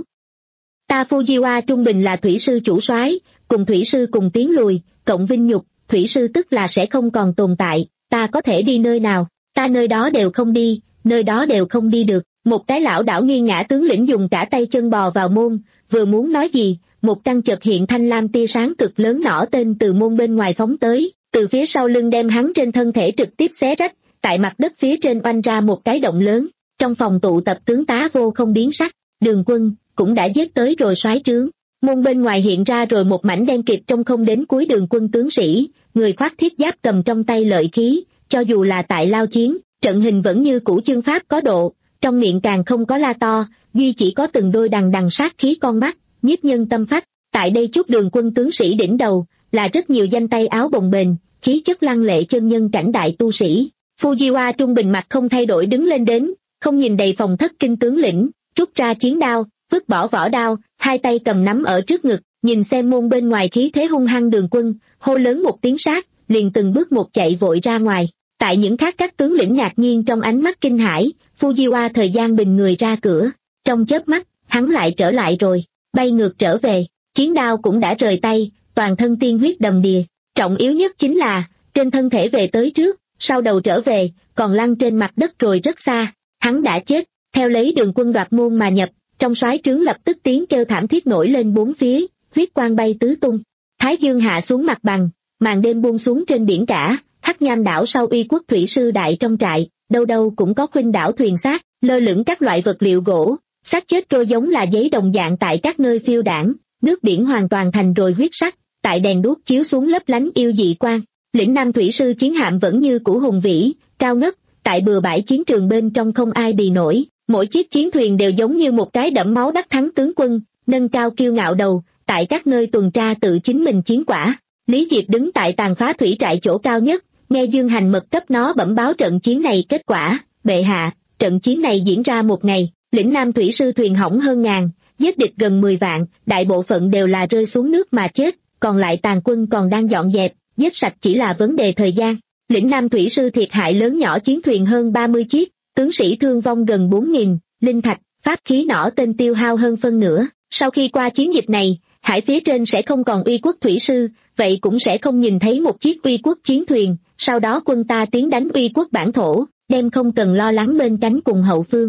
Speaker 2: Ta Fujiwara trung bình là thủy sư chủ soái, cùng thủy sư cùng tiến lùi, cộng vinh nhục, thủy sư tức là sẽ không còn tồn tại, ta có thể đi nơi nào, ta nơi đó đều không đi, nơi đó đều không đi được. Một cái lão đảo nghiêng ngã tướng lĩnh dùng cả tay chân bò vào môn, vừa muốn nói gì, một căn chợt hiện thanh lam tia sáng cực lớn nỏ tên từ môn bên ngoài phóng tới, từ phía sau lưng đem hắn trên thân thể trực tiếp xé rách, tại mặt đất phía trên oanh ra một cái động lớn. Trong phòng tụ tập tướng tá vô không biến sắc, Đường Quân cũng đã giết tới rồi soái trướng. Môn bên ngoài hiện ra rồi một mảnh đen kịt trong không đến cuối Đường Quân tướng sĩ, người khoác thiết giáp cầm trong tay lợi khí, cho dù là tại lao chiến, trận hình vẫn như cũ chương pháp có độ, trong miệng càng không có la to, duy chỉ có từng đôi đằng đằng sát khí con mắt, nhiếp nhân tâm phách. Tại đây chút Đường Quân tướng sĩ đỉnh đầu, là rất nhiều danh tay áo bồng bềnh, khí chất lăng lệ chân nhân cảnh đại tu sĩ. Fujiwara trung bình mặt không thay đổi đứng lên đến, không nhìn đầy phòng thất kinh tướng lĩnh, rút ra chiến đao, vứt bỏ vỏ đao, hai tay cầm nắm ở trước ngực, nhìn xem môn bên ngoài khí thế hung hăng Đường Quân, hô lớn một tiếng sát, liền từng bước một chạy vội ra ngoài. Tại những khác các tướng lĩnh ngạc nhiên trong ánh mắt kinh hãi, Fujiwara thời gian bình người ra cửa, trong chớp mắt, hắn lại trở lại rồi, bay ngược trở về, chiến đao cũng đã rời tay, toàn thân tiên huyết đầm đìa, trọng yếu nhất chính là, trên thân thể về tới trước, sau đầu trở về, còn lăn trên mặt đất rồi rất xa, hắn đã chết. Theo lấy Đường Quân đoạt môn mà nhập, trong soái trướng lập tức tiếng kêu thảm thiết nổi lên bốn phía, huyết quang bay tứ tung, thái dương hạ xuống mặt bằng, màn đêm buông xuống trên biển cả. Hắc Nham đảo sau Uy Quốc thủy sư đại trong trại, đâu đâu cũng có khuynh đảo thuyền xác, lơ lửng các loại vật liệu gỗ, xác chết trôi giống là giấy đồng dạng tại các nơi phiêu đảng, nước biển hoàn toàn thành rồi huyết sắc, tại đèn đuốc chiếu xuống lấp lánh yêu dị quang. Lĩnh Nam thủy sư chiến hạm vẫn như cũ hùng vĩ, cao ngất, tại bừa bãi chiến trường bên trong không ai bì nổi, mỗi chiếc chiến thuyền đều giống như một cái đẫm máu đắc thắng tướng quân, nâng cao kiêu ngạo đầu, tại các nơi tuần tra tự chính mình chiến quả. Lý Diệp đứng tại tàn phá thủy trại chỗ cao nhất, nghe Dương Hành mật cấp nó bẩm báo trận chiến này kết quả. Bệ hạ, trận chiến này diễn ra một ngày, Lĩnh Nam thủy sư thuyền hỏng hơn ngàn, giết địch gần mười vạn, đại bộ phận đều là rơi xuống nước mà chết, còn lại tàn quân còn đang dọn dẹp, giết sạch chỉ là vấn đề thời gian. Lĩnh Nam thủy sư thiệt hại lớn nhỏ chiến thuyền hơn ba mươi chiếc, tướng sĩ thương vong gần bốn nghìn, linh thạch, pháp khí nỏ tên tiêu hao hơn phân nửa. Sau khi qua chiến dịch này, hải phía trên sẽ không còn Uy Quốc thủy sư, vậy cũng sẽ không nhìn thấy một chiếc Uy Quốc chiến thuyền, sau đó quân ta tiến đánh Uy Quốc bản thổ, đem không cần lo lắng bên cánh cùng hậu phương.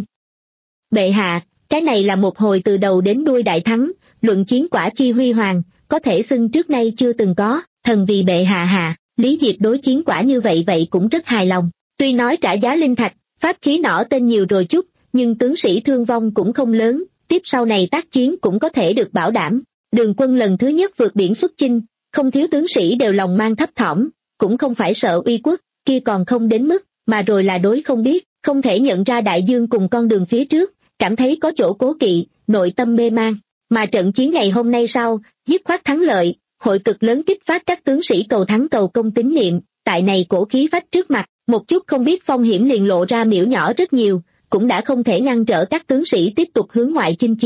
Speaker 2: Bệ hạ, cái này là một hồi từ đầu đến đuôi đại thắng, luận chiến quả chi huy hoàng, có thể xưng trước nay chưa từng có, thần vì bệ hạ hạ. Lý Diệp đối chiến quả như vậy vậy cũng rất hài lòng, tuy nói trả giá linh thạch, pháp khí nỏ tên nhiều rồi chút, nhưng tướng sĩ thương vong cũng không lớn, tiếp sau này tác chiến cũng có thể được bảo đảm. Đường Quân lần thứ nhất vượt biển xuất chinh, không thiếu tướng sĩ đều lòng mang thấp thỏm, cũng không phải sợ Uy Quốc, kia còn không đến mức, mà rồi là đối không biết, không thể nhận ra đại dương cùng con đường phía trước, cảm thấy có chỗ cố kỵ, nội tâm mê man. Mà trận chiến ngày hôm nay sau, dứt khoát thắng lợi, hội cực lớn kích phát các tướng sĩ cầu thắng cầu công tín niệm, tại này cổ khí phách trước mặt, một chút không biết phong hiểm liền lộ ra miểu nhỏ rất nhiều, cũng đã không thể ngăn trở các tướng sĩ tiếp tục hướng ngoại chinh chiến.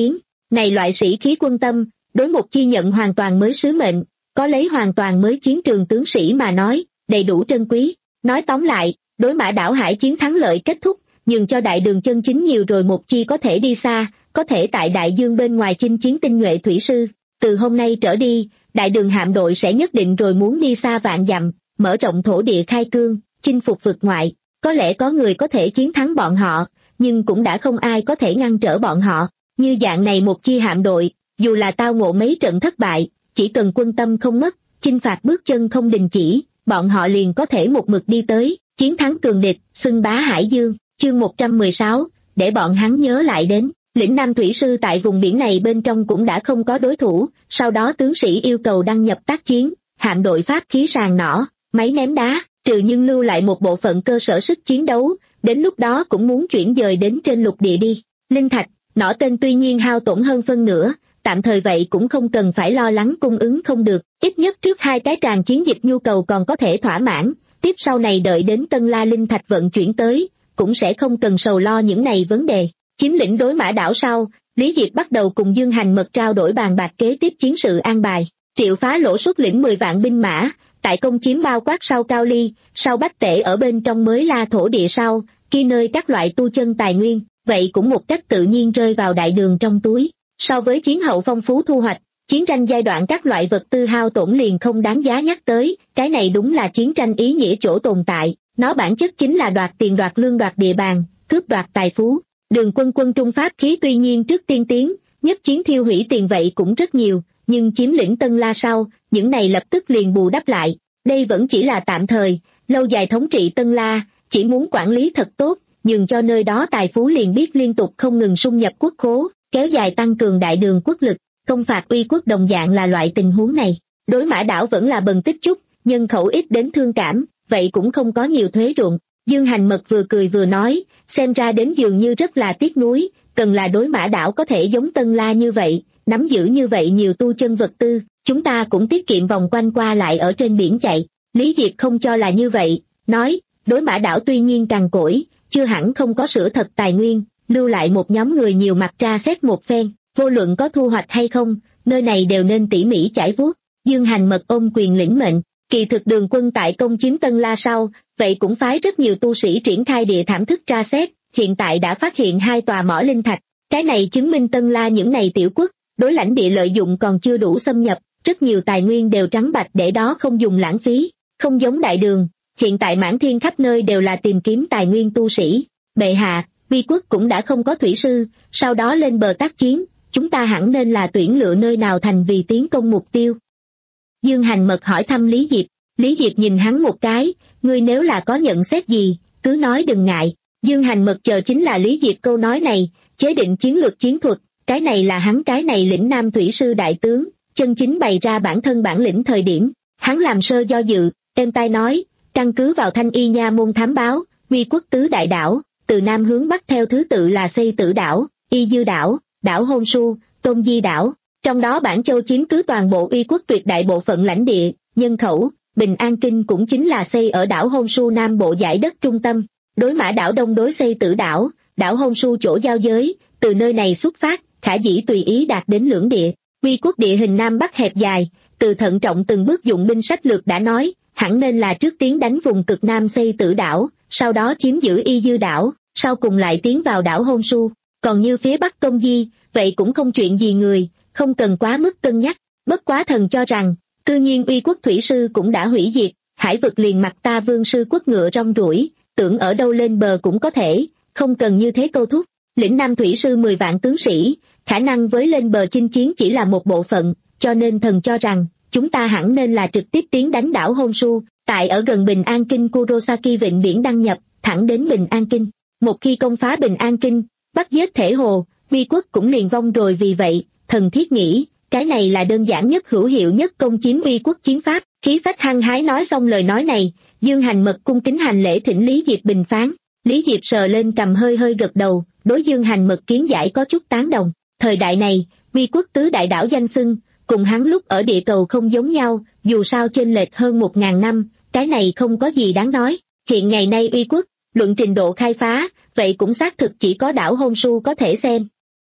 Speaker 2: Này loại sĩ khí quân tâm, đối một chi nhận hoàn toàn mới sứ mệnh, có lấy hoàn toàn mới chiến trường tướng sĩ mà nói, đầy đủ trân quý. Nói tóm lại, đối Mã Đảo Hải chiến thắng lợi kết thúc, nhường cho đại đường chân chính nhiều rồi một chi có thể đi xa, có thể tại đại dương bên ngoài chinh chiến tinh nhuệ thủy sư. Từ hôm nay trở đi, đại đường hạm đội sẽ nhất định rồi muốn đi xa vạn dặm, mở rộng thổ địa khai cương, chinh phục vực ngoại. Có lẽ có người có thể chiến thắng bọn họ, nhưng cũng đã không ai có thể ngăn trở bọn họ. Như dạng này một chi hạm đội, dù là tao ngộ mấy trận thất bại, chỉ cần quân tâm không mất, chinh phạt bước chân không đình chỉ, bọn họ liền có thể một mực đi tới, chiến thắng cường địch, xưng bá hải dương. Chương một trăm mười sáu, để bọn hắn nhớ lại đến, lĩnh Nam thủy sư tại vùng biển này bên trong cũng đã không có đối thủ, sau đó tướng sĩ yêu cầu đăng nhập tác chiến, hạm đội pháp khí sàng nỏ, máy ném đá, trừ nhưng lưu lại một bộ phận cơ sở sức chiến đấu, đến lúc đó cũng muốn chuyển dời đến trên lục địa đi. Linh thạch, nỏ tên tuy nhiên hao tổn hơn phân nửa, tạm thời vậy cũng không cần phải lo lắng cung ứng không được, ít nhất trước hai cái tràng chiến dịch nhu cầu còn có thể thỏa mãn, tiếp sau này đợi đến Tân La linh thạch vận chuyển tới, cũng sẽ không cần sầu lo những này vấn đề. Chiếm lĩnh đối Mã Đảo sau, Lý Diệp bắt đầu cùng Dương Hành Mật trao đổi bàn bạc kế tiếp chiến sự an bài. Triệu Phá Lỗ xuất lĩnh mười vạn binh mã, tại công chiếm bao quát sau Cao Ly, sau Bách Tể ở bên trong mới La thổ địa sau, kia nơi các loại tu chân tài nguyên, vậy cũng một cách tự nhiên rơi vào đại đường trong túi. So với chiến hậu phong phú thu hoạch, chiến tranh giai đoạn các loại vật tư hao tổn liền không đáng giá nhắc tới, cái này đúng là chiến tranh ý nghĩa chỗ tồn tại, nó bản chất chính là đoạt tiền đoạt lương đoạt địa bàn, cướp đoạt tài phú. Đường quân quân Trung Pháp khí tuy nhiên trước tiên tiến, nhất chiến thiêu hủy tiền vậy cũng rất nhiều, nhưng chiếm lĩnh Tân La sau, những này lập tức liền bù đắp lại. Đây vẫn chỉ là tạm thời, lâu dài thống trị Tân La, chỉ muốn quản lý thật tốt, nhường cho nơi đó tài phú liền biết liên tục không ngừng xung nhập quốc khố, kéo dài tăng cường đại đường quốc lực, công phạt uy quốc đồng dạng là loại tình huống này. Đối Mã Đảo vẫn là bần tích chút, nhân khẩu ít đến thương cảm, vậy cũng không có nhiều thuế ruộng. Dương Hành Mật vừa cười vừa nói, xem ra đến dường như rất là tiếc nuối, cần là đối Mã Đảo có thể giống Tân La như vậy, nắm giữ như vậy nhiều tu chân vật tư, chúng ta cũng tiết kiệm vòng quanh qua lại ở trên biển chạy. Lý Diệp không cho là như vậy, nói, đối Mã Đảo tuy nhiên cằn cỗi, chưa hẳn không có sửa thật tài nguyên, lưu lại một nhóm người nhiều mặt tra xét một phen, vô luận có thu hoạch hay không, nơi này đều nên tỉ mỉ chải vuốt. Dương Hành Mật ôm quyền lĩnh mệnh. Kỳ thực đường quân tại công chiếm Tân La sau, vậy cũng phái rất nhiều tu sĩ triển khai địa thảm thức tra xét, hiện tại đã phát hiện hai tòa mỏ linh thạch, cái này chứng minh Tân La những này tiểu quốc, đối lãnh địa lợi dụng còn chưa đủ xâm nhập, rất nhiều tài nguyên đều trắng bạch để đó không dùng lãng phí, không giống đại đường, hiện tại mãn thiên khắp nơi đều là tìm kiếm tài nguyên tu sĩ. Bệ hạ, vi quốc cũng đã không có thủy sư, sau đó lên bờ tác chiến, chúng ta hẳn nên là tuyển lựa nơi nào thành vì tiến công mục tiêu. Dương Hành Mật hỏi thăm Lý Diệp, Lý Diệp nhìn hắn một cái, ngươi nếu là có nhận xét gì, cứ nói đừng ngại. Dương Hành Mật chờ chính là Lý Diệp câu nói này, chế định chiến lược chiến thuật, cái này là hắn cái này lĩnh Nam thủy sư đại tướng, chân chính bày ra bản thân bản lĩnh thời điểm, hắn làm sơ do dự, êm tai nói, căn cứ vào Thanh Y Nha môn thám báo, Uy quốc tứ đại đảo, từ Nam hướng Bắc theo thứ tự là Xây Tử đảo, Y Dư đảo, đảo Hôn Su, Tôn Di đảo. Trong đó Bản Châu chiếm cứ toàn bộ Uy quốc tuyệt đại bộ phận lãnh địa, nhân khẩu, Bình An Kinh cũng chính là xây ở đảo Hôn Su Nam bộ dải đất trung tâm, đối Mã đảo đông đối Xây Tử đảo, đảo Hôn Su chỗ giao giới, từ nơi này xuất phát, khả dĩ tùy ý đạt đến lưỡng địa. Uy quốc địa hình Nam Bắc hẹp dài, từ thận trọng từng bước dụng binh sách lược đã nói, hẳn nên là trước tiến đánh vùng cực Nam Xây Tử đảo, sau đó chiếm giữ Y Dư đảo, sau cùng lại tiến vào đảo Hôn Su. Còn như phía Bắc Công Di, vậy cũng không chuyện gì người, không cần quá mức cân nhắc. Bất quá thần cho rằng, cư nhiên Uy quốc thủy sư cũng đã hủy diệt, hải vực liền mặt ta Vương sư quốc ngựa rong ruổi, tưởng ở đâu lên bờ cũng có thể, không cần như thế câu thúc. Lĩnh Nam thủy sư mười vạn tướng sĩ, khả năng với lên bờ chinh chiến chỉ là một bộ phận, cho nên thần cho rằng, chúng ta hẳn nên là trực tiếp tiến đánh đảo Hôn Su, tại ở gần Bình An Kinh Kurosaki vịnh biển đăng nhập, thẳng đến Bình An Kinh. Một khi công phá Bình An Kinh, bắt giết thể hồ, Uy quốc cũng liền vong rồi. Vì vậy, thần thiết nghĩ, cái này là đơn giản nhất hữu hiệu nhất công chiếm Uy quốc chiến pháp. Khí phách hăng hái nói xong lời nói này, Dương Hành Mật cung kính hành lễ thỉnh Lý Diệp bình phán. Lý Diệp sờ lên cầm hơi hơi gật đầu, đối Dương Hành Mật kiến giải có chút tán đồng. Thời đại này, Uy quốc tứ đại đảo danh xưng, cùng hắn lúc ở địa cầu không giống nhau, dù sao chênh lệch hơn một ngàn năm, cái này không có gì đáng nói. Hiện ngày nay Uy quốc, luận trình độ khai phá, vậy cũng xác thực chỉ có đảo Hôn Su có thể xem.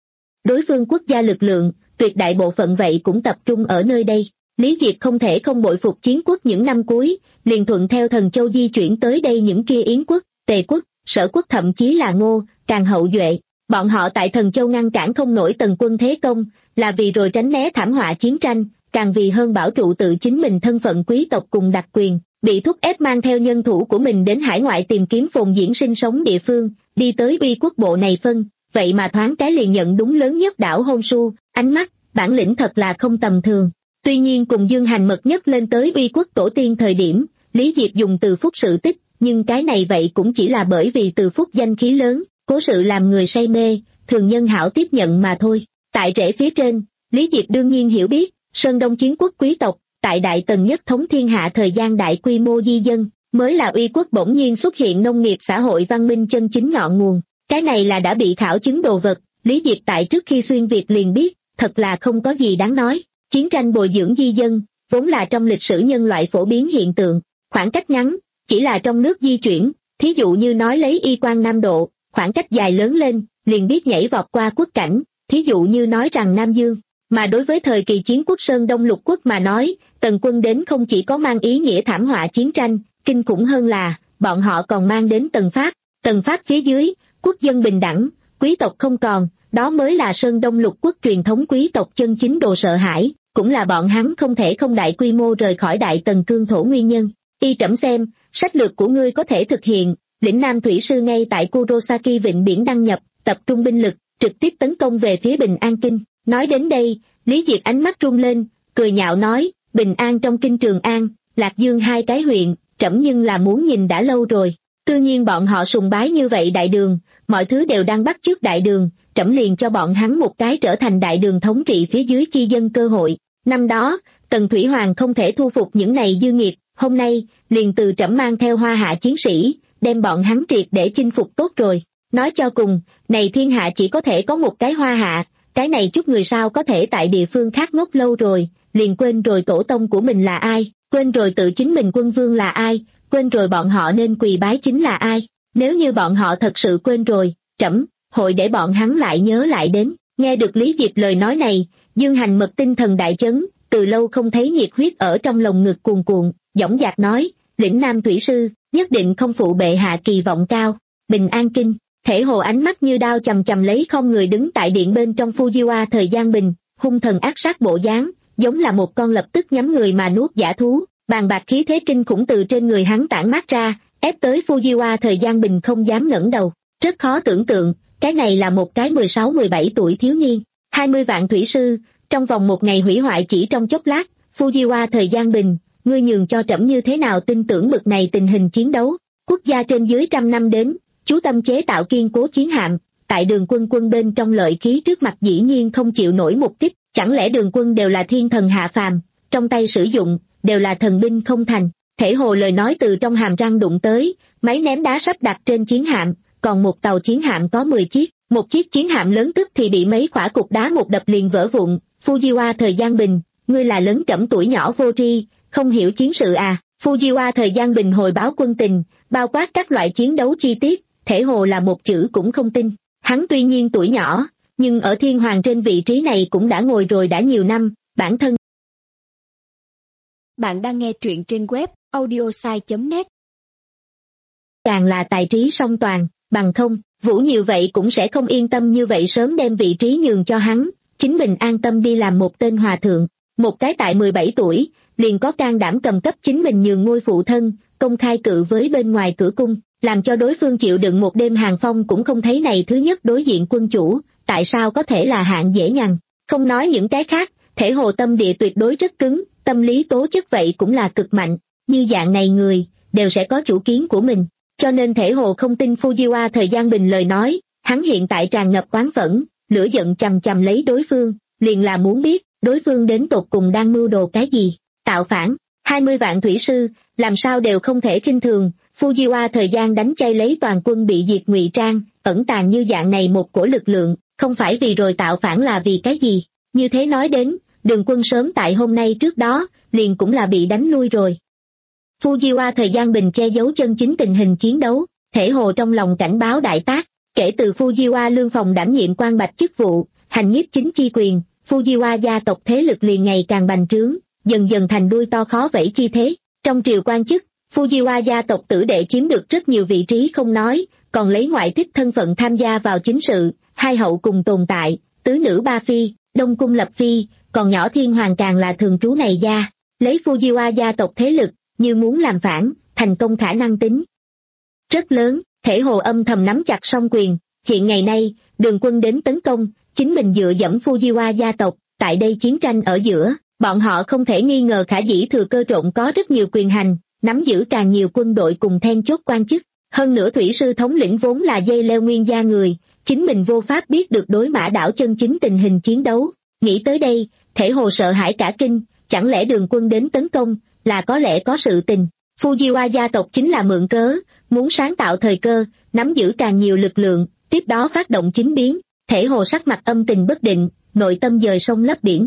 Speaker 2: đối phương quốc gia lực lượng, tuyệt đại bộ phận vậy cũng tập trung ở nơi đây. Lý Diệp không thể không bội phục Chiến quốc những năm cuối, liền thuận theo Thần Châu di chuyển tới đây những kia Yến quốc, Tề quốc, Sở quốc thậm chí là Ngô, Càng hậu duệ. Bọn họ tại Thần Châu ngăn cản không nổi Tần quân thế công, là vì rồi tránh né thảm họa chiến tranh, càng vì hơn bảo trụ tự chính mình thân phận quý tộc cùng đặc quyền, bị thúc ép mang theo nhân thủ của mình đến hải ngoại tìm kiếm phồn diễn sinh sống địa phương, đi tới Uy quốc bộ này phân, vậy mà thoáng cái liền nhận đúng lớn nhất đảo Honshu, ánh mắt, bản lĩnh thật là không tầm thường. Tuy nhiên cùng Dương Hành mật nhất lên tới Uy quốc tổ tiên thời điểm, Lý Diệp dùng từ phúc sự tích, nhưng cái này vậy cũng chỉ là bởi vì từ phúc danh khí lớn, cố sự làm người say mê, thường nhân hảo tiếp nhận mà thôi. Tại rễ phía trên, Lý Diệp đương nhiên hiểu biết, Sơn Đông chiến quốc quý tộc, tại Đại Tần nhất thống thiên hạ thời gian đại quy mô di dân, mới là Uy quốc bỗng nhiên xuất hiện nông nghiệp xã hội văn minh chân chính ngọn nguồn. Cái này là đã bị khảo chứng đồ vật, Lý Diệp tại trước khi xuyên Việt liền biết, thật là không có gì đáng nói. Chiến tranh bồi dưỡng di dân, vốn là trong lịch sử nhân loại phổ biến hiện tượng, khoảng cách ngắn, chỉ là trong nước di chuyển, thí dụ như nói lấy y quan Nam Độ, khoảng cách dài lớn lên, liền biết nhảy vọt qua quốc cảnh, thí dụ như nói rằng Nam Dương. Mà đối với thời kỳ chiến quốc Sơn Đông lục quốc mà nói, Tần quân đến không chỉ có mang ý nghĩa thảm họa chiến tranh, kinh khủng hơn là, bọn họ còn mang đến Tần Pháp. Tần Pháp phía dưới, quốc dân bình đẳng, quý tộc không còn, đó mới là Sơn Đông lục quốc truyền thống quý tộc chân chính đồ sợ hãi, cũng là bọn hắn không thể không đại quy mô rời khỏi Đại Tần cương thổ nguyên nhân. Y trẫm xem, sách lược của ngươi có thể thực hiện, lĩnh Nam thủy sư ngay tại Kurosaki vịnh biển đăng nhập, tập trung binh lực, trực tiếp tấn công về phía Bình An Kinh. Nói đến đây, Lý Diệp ánh mắt rung lên, cười nhạo nói, Bình An trong kinh Trường An, Lạc Dương hai cái huyện, trẫm nhưng là muốn nhìn đã lâu rồi. Tự nhiên bọn họ sùng bái như vậy đại đường, mọi thứ đều đang bắt chước đại đường, trẫm liền cho bọn hắn một cái trở thành đại đường thống trị phía dưới chi dân cơ hội. Năm đó, Tần Thủy Hoàng không thể thu phục những này dư nghiệt, hôm nay, liền từ trẫm mang theo hoa hạ chiến sĩ, đem bọn hắn triệt để chinh phục tốt rồi. Nói cho cùng, này thiên hạ chỉ có thể có một cái hoa hạ, cái này chút người sao có thể tại địa phương khác ngốc lâu rồi, liền quên rồi tổ tông của mình là ai, quên rồi tự chính mình quân vương là ai, quên rồi bọn họ nên quỳ bái chính là ai. Nếu như bọn họ thật sự quên rồi, trẫm hội để bọn hắn lại nhớ lại đến. Nghe được Lý Diệp lời nói này, Dương Hành mật tinh thần đại chấn, từ lâu không thấy nhiệt huyết ở trong lồng ngực cuồn cuộn, dõng dạc nói, lĩnh Nam thủy sư, nhất định không phụ bệ hạ kỳ vọng cao. Bình An Kinh, Thể Hồ ánh mắt như đao chầm chầm lấy không người đứng tại điện bên trong Fujiwa thời gian bình, hung thần ác sát bộ dáng, giống là một con lập tức nhắm người mà nuốt dã thú, bàn bạc khí thế kinh khủng từ trên người hắn tản mát ra, ép tới Fujiwa thời gian bình không dám ngẩng đầu. Rất khó tưởng tượng, cái này là một cái mười sáu mười bảy tuổi thiếu niên, hai mươi vạn thủy sư, trong vòng một ngày hủy hoại chỉ trong chốc lát. Fujiwa thời gian bình, ngươi nhường cho trẫm như thế nào tin tưởng bực này tình hình chiến đấu. Quốc gia trên dưới trăm năm đến, chú tâm chế tạo kiên cố chiến hạm, tại đường quân quân bên trong lợi khí trước mặt dĩ nhiên không chịu nổi một kích, chẳng lẽ đường quân đều là thiên thần hạ phàm, trong tay sử dụng, đều là thần binh không thành. Thể Hồ lời nói từ trong hàm răng đụng tới, máy ném đá sắp đặt trên chiến hạm, còn một tàu chiến hạm có mười chiếc, một chiếc chiến hạm lớn tức thì bị mấy quả cục đá một đập liền vỡ vụn. Fujiwa thời gian bình, ngươi là lớn trẫm tuổi nhỏ vô tri, không hiểu chiến sự à. Fujiwa thời gian bình hồi báo quân tình, bao quát các loại chiến đấu chi tiết, Thể Hồ là một chữ cũng không tin. Hắn tuy nhiên tuổi nhỏ, nhưng ở thiên hoàng trên vị trí này cũng đã ngồi rồi đã nhiều năm, bản thân.
Speaker 3: Bạn đang nghe truyện trên web audiosai chấm net.
Speaker 2: Càng là tài trí song toàn, bằng không, Vũ nhiều vậy cũng sẽ không yên tâm như vậy sớm đem vị trí nhường cho hắn, chính mình an tâm đi làm một tên hòa thượng. Một cái tại mười bảy tuổi, liền có can đảm cầm cấp chính mình nhường ngôi phụ thân, công khai cự với bên ngoài cửa cung, làm cho đối phương chịu đựng một đêm hàng phong cũng không thấy này thứ nhất đối diện quân chủ, tại sao có thể là hạng dễ nhằn. Không nói những cái khác, Thể Hồ tâm địa tuyệt đối rất cứng, tâm lý tố chất vậy cũng là cực mạnh, như dạng này người, đều sẽ có chủ kiến của mình. Cho nên Thể Hồ không tin Fujiwa thời gian bình lời nói, hắn hiện tại tràn ngập oán phẫn, lửa giận chầm chầm lấy đối phương, liền là muốn biết, đối phương đến tột cùng đang mưu đồ cái gì. Tạo phản, hai mươi vạn thủy sư, làm sao đều không thể khinh thường. Fujiwa thời gian đánh chay lấy toàn quân bị diệt ngụy trang, ẩn tàng như dạng này một cổ lực lượng, không phải vì rồi tạo phản là vì cái gì. Như thế nói đến, đường quân sớm tại hôm nay trước đó, liền cũng là bị đánh lui rồi. Fujiwa thời gian bình che giấu chân chính tình hình chiến đấu, Thể Hồ trong lòng cảnh báo đại tác, kể từ Fujiwa lương phòng đảm nhiệm quan bạch chức vụ, hành nhiếp chính chi quyền, Fujiwara gia tộc thế lực liền ngày càng bành trướng, dần dần thành đuôi to khó vẫy chi thế. Trong triều quan chức, Fujiwara gia tộc tử đệ chiếm được rất nhiều vị trí không nói, còn lấy ngoại thích thân phận tham gia vào chính sự, hai hậu cùng tồn tại, tứ nữ ba phi, đông cung lập phi, còn nhỏ thiên hoàng càng là thường trú này gia. Lấy Fujiwara gia tộc thế lực, như muốn làm phản, thành công khả năng tính rất lớn. Thể Hồ âm thầm nắm chặt song quyền, hiện ngày nay, Đường Quân đến tấn công, chính mình dựa dẫm Fujiwara gia tộc, tại đây chiến tranh ở giữa, bọn họ không thể nghi ngờ khả dĩ thừa cơ trộn có rất nhiều quyền hành, nắm giữ càng nhiều quân đội cùng then chốt quan chức. Hơn nữa thủy sư thống lĩnh vốn là dây leo nguyên gia người, chính mình vô pháp biết được đối Mã đảo chân chính tình hình chiến đấu. Nghĩ tới đây, Thể Hồ sợ hãi cả kinh, chẳng lẽ Đường Quân đến tấn công, là có lẽ có sự tình. Fujiwara gia tộc chính là mượn cớ, muốn sáng tạo thời cơ, nắm giữ càng nhiều lực lượng, tiếp đó phát động chính biến. Thể Hồ sắc mặt âm tình bất định, nội tâm dời sông lấp biển.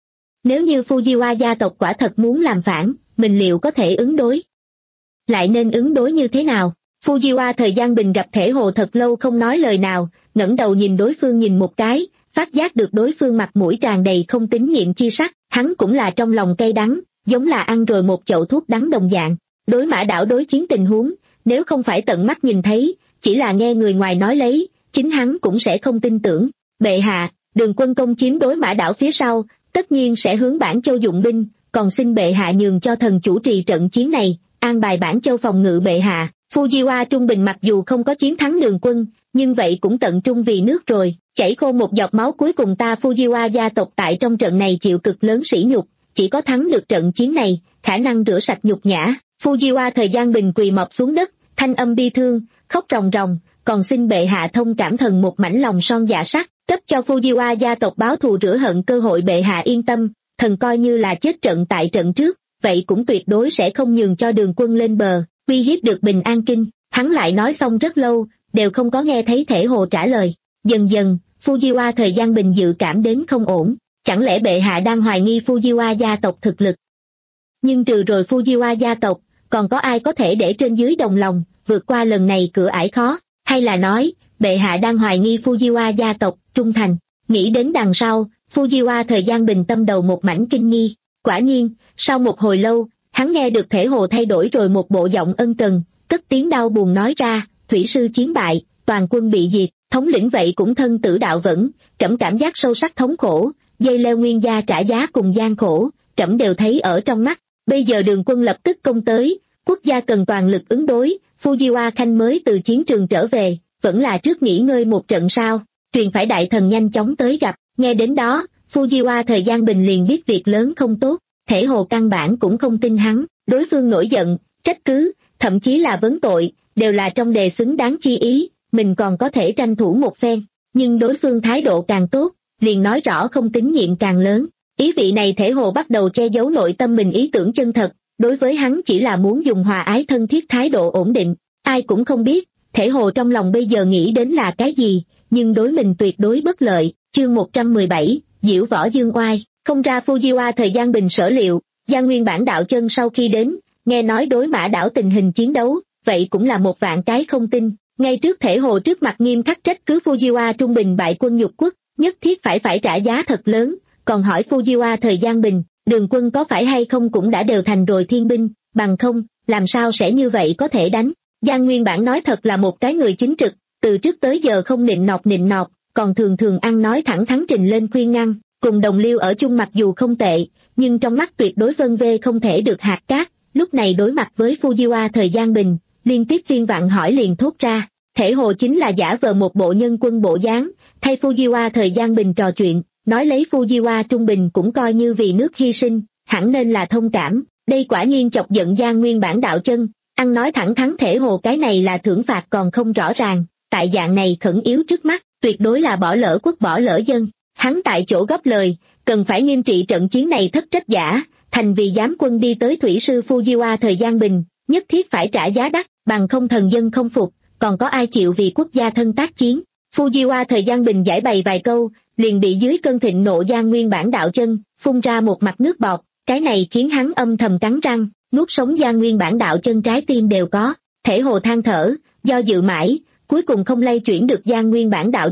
Speaker 2: Nếu như Fujiwara gia tộc quả thật muốn làm phản, mình liệu có thể ứng đối? Lại nên ứng đối như thế nào? Fujiwara Thời Gian Bình gặp Thể Hồ thật lâu không nói lời nào, ngẩng đầu nhìn đối phương nhìn một cái, phát giác được đối phương mặt mũi tràn đầy không tín nhiệm chi sắc, hắn cũng là trong lòng cay đắng, giống là ăn rồi một chậu thuốc đắng đồng dạng. Đối Mã đảo đối chiến tình huống, nếu không phải tận mắt nhìn thấy, chỉ là nghe người ngoài nói lấy, chính hắn cũng sẽ không tin tưởng. Bệ hạ, Đường Quân công chiếm đối Mã đảo phía sau, tất nhiên sẽ hướng Bản Châu dụng binh, còn xin bệ hạ nhường cho thần chủ trì trận chiến này, an bài Bản Châu phòng ngự bệ hạ. Fujiwara Trung Bình mặc dù không có chiến thắng Đường Quân, nhưng vậy cũng tận trung vì nước rồi, chảy khô một giọt máu cuối cùng ta Fujiwara gia tộc tại trong trận này chịu cực lớn sỉ nhục, chỉ có thắng được trận chiến này, khả năng rửa sạch nhục nhã. Fujiwara Thời Gian Bình quỳ mọp xuống đất, thanh âm bi thương, khóc ròng ròng, còn xin bệ hạ thông cảm thần một mảnh lòng son dạ sắt, cấp cho Fujiwara gia tộc báo thù rửa hận cơ hội. Bệ hạ yên tâm, thần coi như là chết trận tại trận trước, vậy cũng tuyệt đối sẽ không nhường cho Đường Quân lên bờ, uy hiếp được bình an kinh. Hắn lại nói xong rất lâu, đều không có nghe thấy Thể Hồ trả lời. Dần dần, Fujiwara Thời Gian Bình dự cảm đến không ổn, chẳng lẽ bệ hạ đang hoài nghi Fujiwara gia tộc thực lực? Nhưng trừ rồi Fujiwara gia tộc, còn có ai có thể để trên dưới đồng lòng, vượt qua lần này cửa ải khó, hay là nói, bệ hạ đang hoài nghi Fujiwara gia tộc, trung thành? Nghĩ đến đằng sau, Fujiwara Thời Gian Bình tâm đầu một mảnh kinh nghi. Quả nhiên, sau một hồi lâu, hắn nghe được Thể Hồ thay đổi rồi một bộ giọng ân cần, cất tiếng đau buồn nói ra, thủy sư chiến bại, toàn quân bị diệt, thống lĩnh vậy cũng thân tử đạo vẫn, trẫm cảm giác sâu sắc thống khổ, dây leo nguyên gia trả giá cùng gian khổ, trẫm đều thấy ở trong mắt. Bây giờ Đường Quân lập tức công tới, quốc gia cần toàn lực ứng đối. Fujiwara Khanh mới từ chiến trường trở về, vẫn là trước nghỉ ngơi một trận sao? Truyền phải đại thần nhanh chóng tới gặp. Nghe đến đó, Fujiwara Thời Gian Bình liền biết việc lớn không tốt. Thể Hồ căn bản cũng không tin hắn, đối phương nổi giận, trách cứ, thậm chí là vấn tội, đều là trong đề xứng đáng chi ý, mình còn có thể tranh thủ một phen. Nhưng đối phương thái độ càng tốt, liền nói rõ không tín nhiệm càng lớn. Ý vị này Thể Hồ bắt đầu che giấu nội tâm mình ý tưởng chân thật, đối với hắn chỉ là muốn dùng hòa ái thân thiết thái độ ổn định. Ai cũng không biết, Thể Hồ trong lòng bây giờ nghĩ đến là cái gì, nhưng đối mình tuyệt đối bất lợi. Chương một trăm mười bảy, Diễu Võ Dương Oai. Không ra Fujiwara Thời Gian Bình sở liệu, Giang Nguyên Bản đạo chân sau khi đến, nghe nói đối Mã đảo tình hình chiến đấu, vậy cũng là một vạn cái không tin. Ngay trước Thể Hồ trước mặt nghiêm khắc trách cứ Fujiwara Trung Bình bại quân nhục quốc, nhất thiết phải phải trả giá thật lớn, còn hỏi Fujiwara Thời Gian Bình, Đường Quân có phải hay không cũng đã đều thành rồi thiên binh, bằng không, làm sao sẽ như vậy có thể đánh. Giang Nguyên Bản nói thật là một cái người chính trực, từ trước tới giờ không nịnh nọt nịnh nọt, còn thường thường ăn nói thẳng thắn trình lên khuyên ngăn, cùng đồng liêu ở chung mặc dù không tệ, nhưng trong mắt tuyệt đối vân vê không thể được hạt cát. Lúc này đối mặt với Fujiwara Thời Gian Bình, liên tiếp viên vặn hỏi liền thốt ra, Thể Hồ chính là giả vờ một bộ nhân quân bộ dáng, thay Fujiwara Thời Gian Bình trò chuyện, nói lấy Fujiwara Trung Bình cũng coi như vì nước hy sinh, hẳn nên là thông cảm. Đây quả nhiên chọc giận Giang Nguyên Bản đạo chân, ăn nói thẳng thắn Thể Hồ cái này là thưởng phạt còn không rõ ràng, tại dạng này khẩn yếu trước mắt, tuyệt đối là bỏ lỡ quốc bỏ lỡ dân. Hắn tại chỗ góp lời, cần phải nghiêm trị trận chiến này thất trách giả, thành vì giám quân đi tới thủy sư Fujiwara Thời Gian Bình, nhất thiết phải trả giá đắt, bằng không thần dân không phục, còn có ai chịu vì quốc gia thân tác chiến. Fujiwara Thời Gian Bình giải bày vài câu, liền bị dưới cơn thịnh nộ Giang Nguyên Bản đạo chân, phun ra một mặt nước bọt, cái này khiến hắn âm thầm cắn răng, nuốt sống Giang Nguyên Bản đạo chân trái tim đều có. Thể Hồ than thở, do dự mãi, cuối cùng không lay chuyển được Giang Nguyên Bản đạo chân,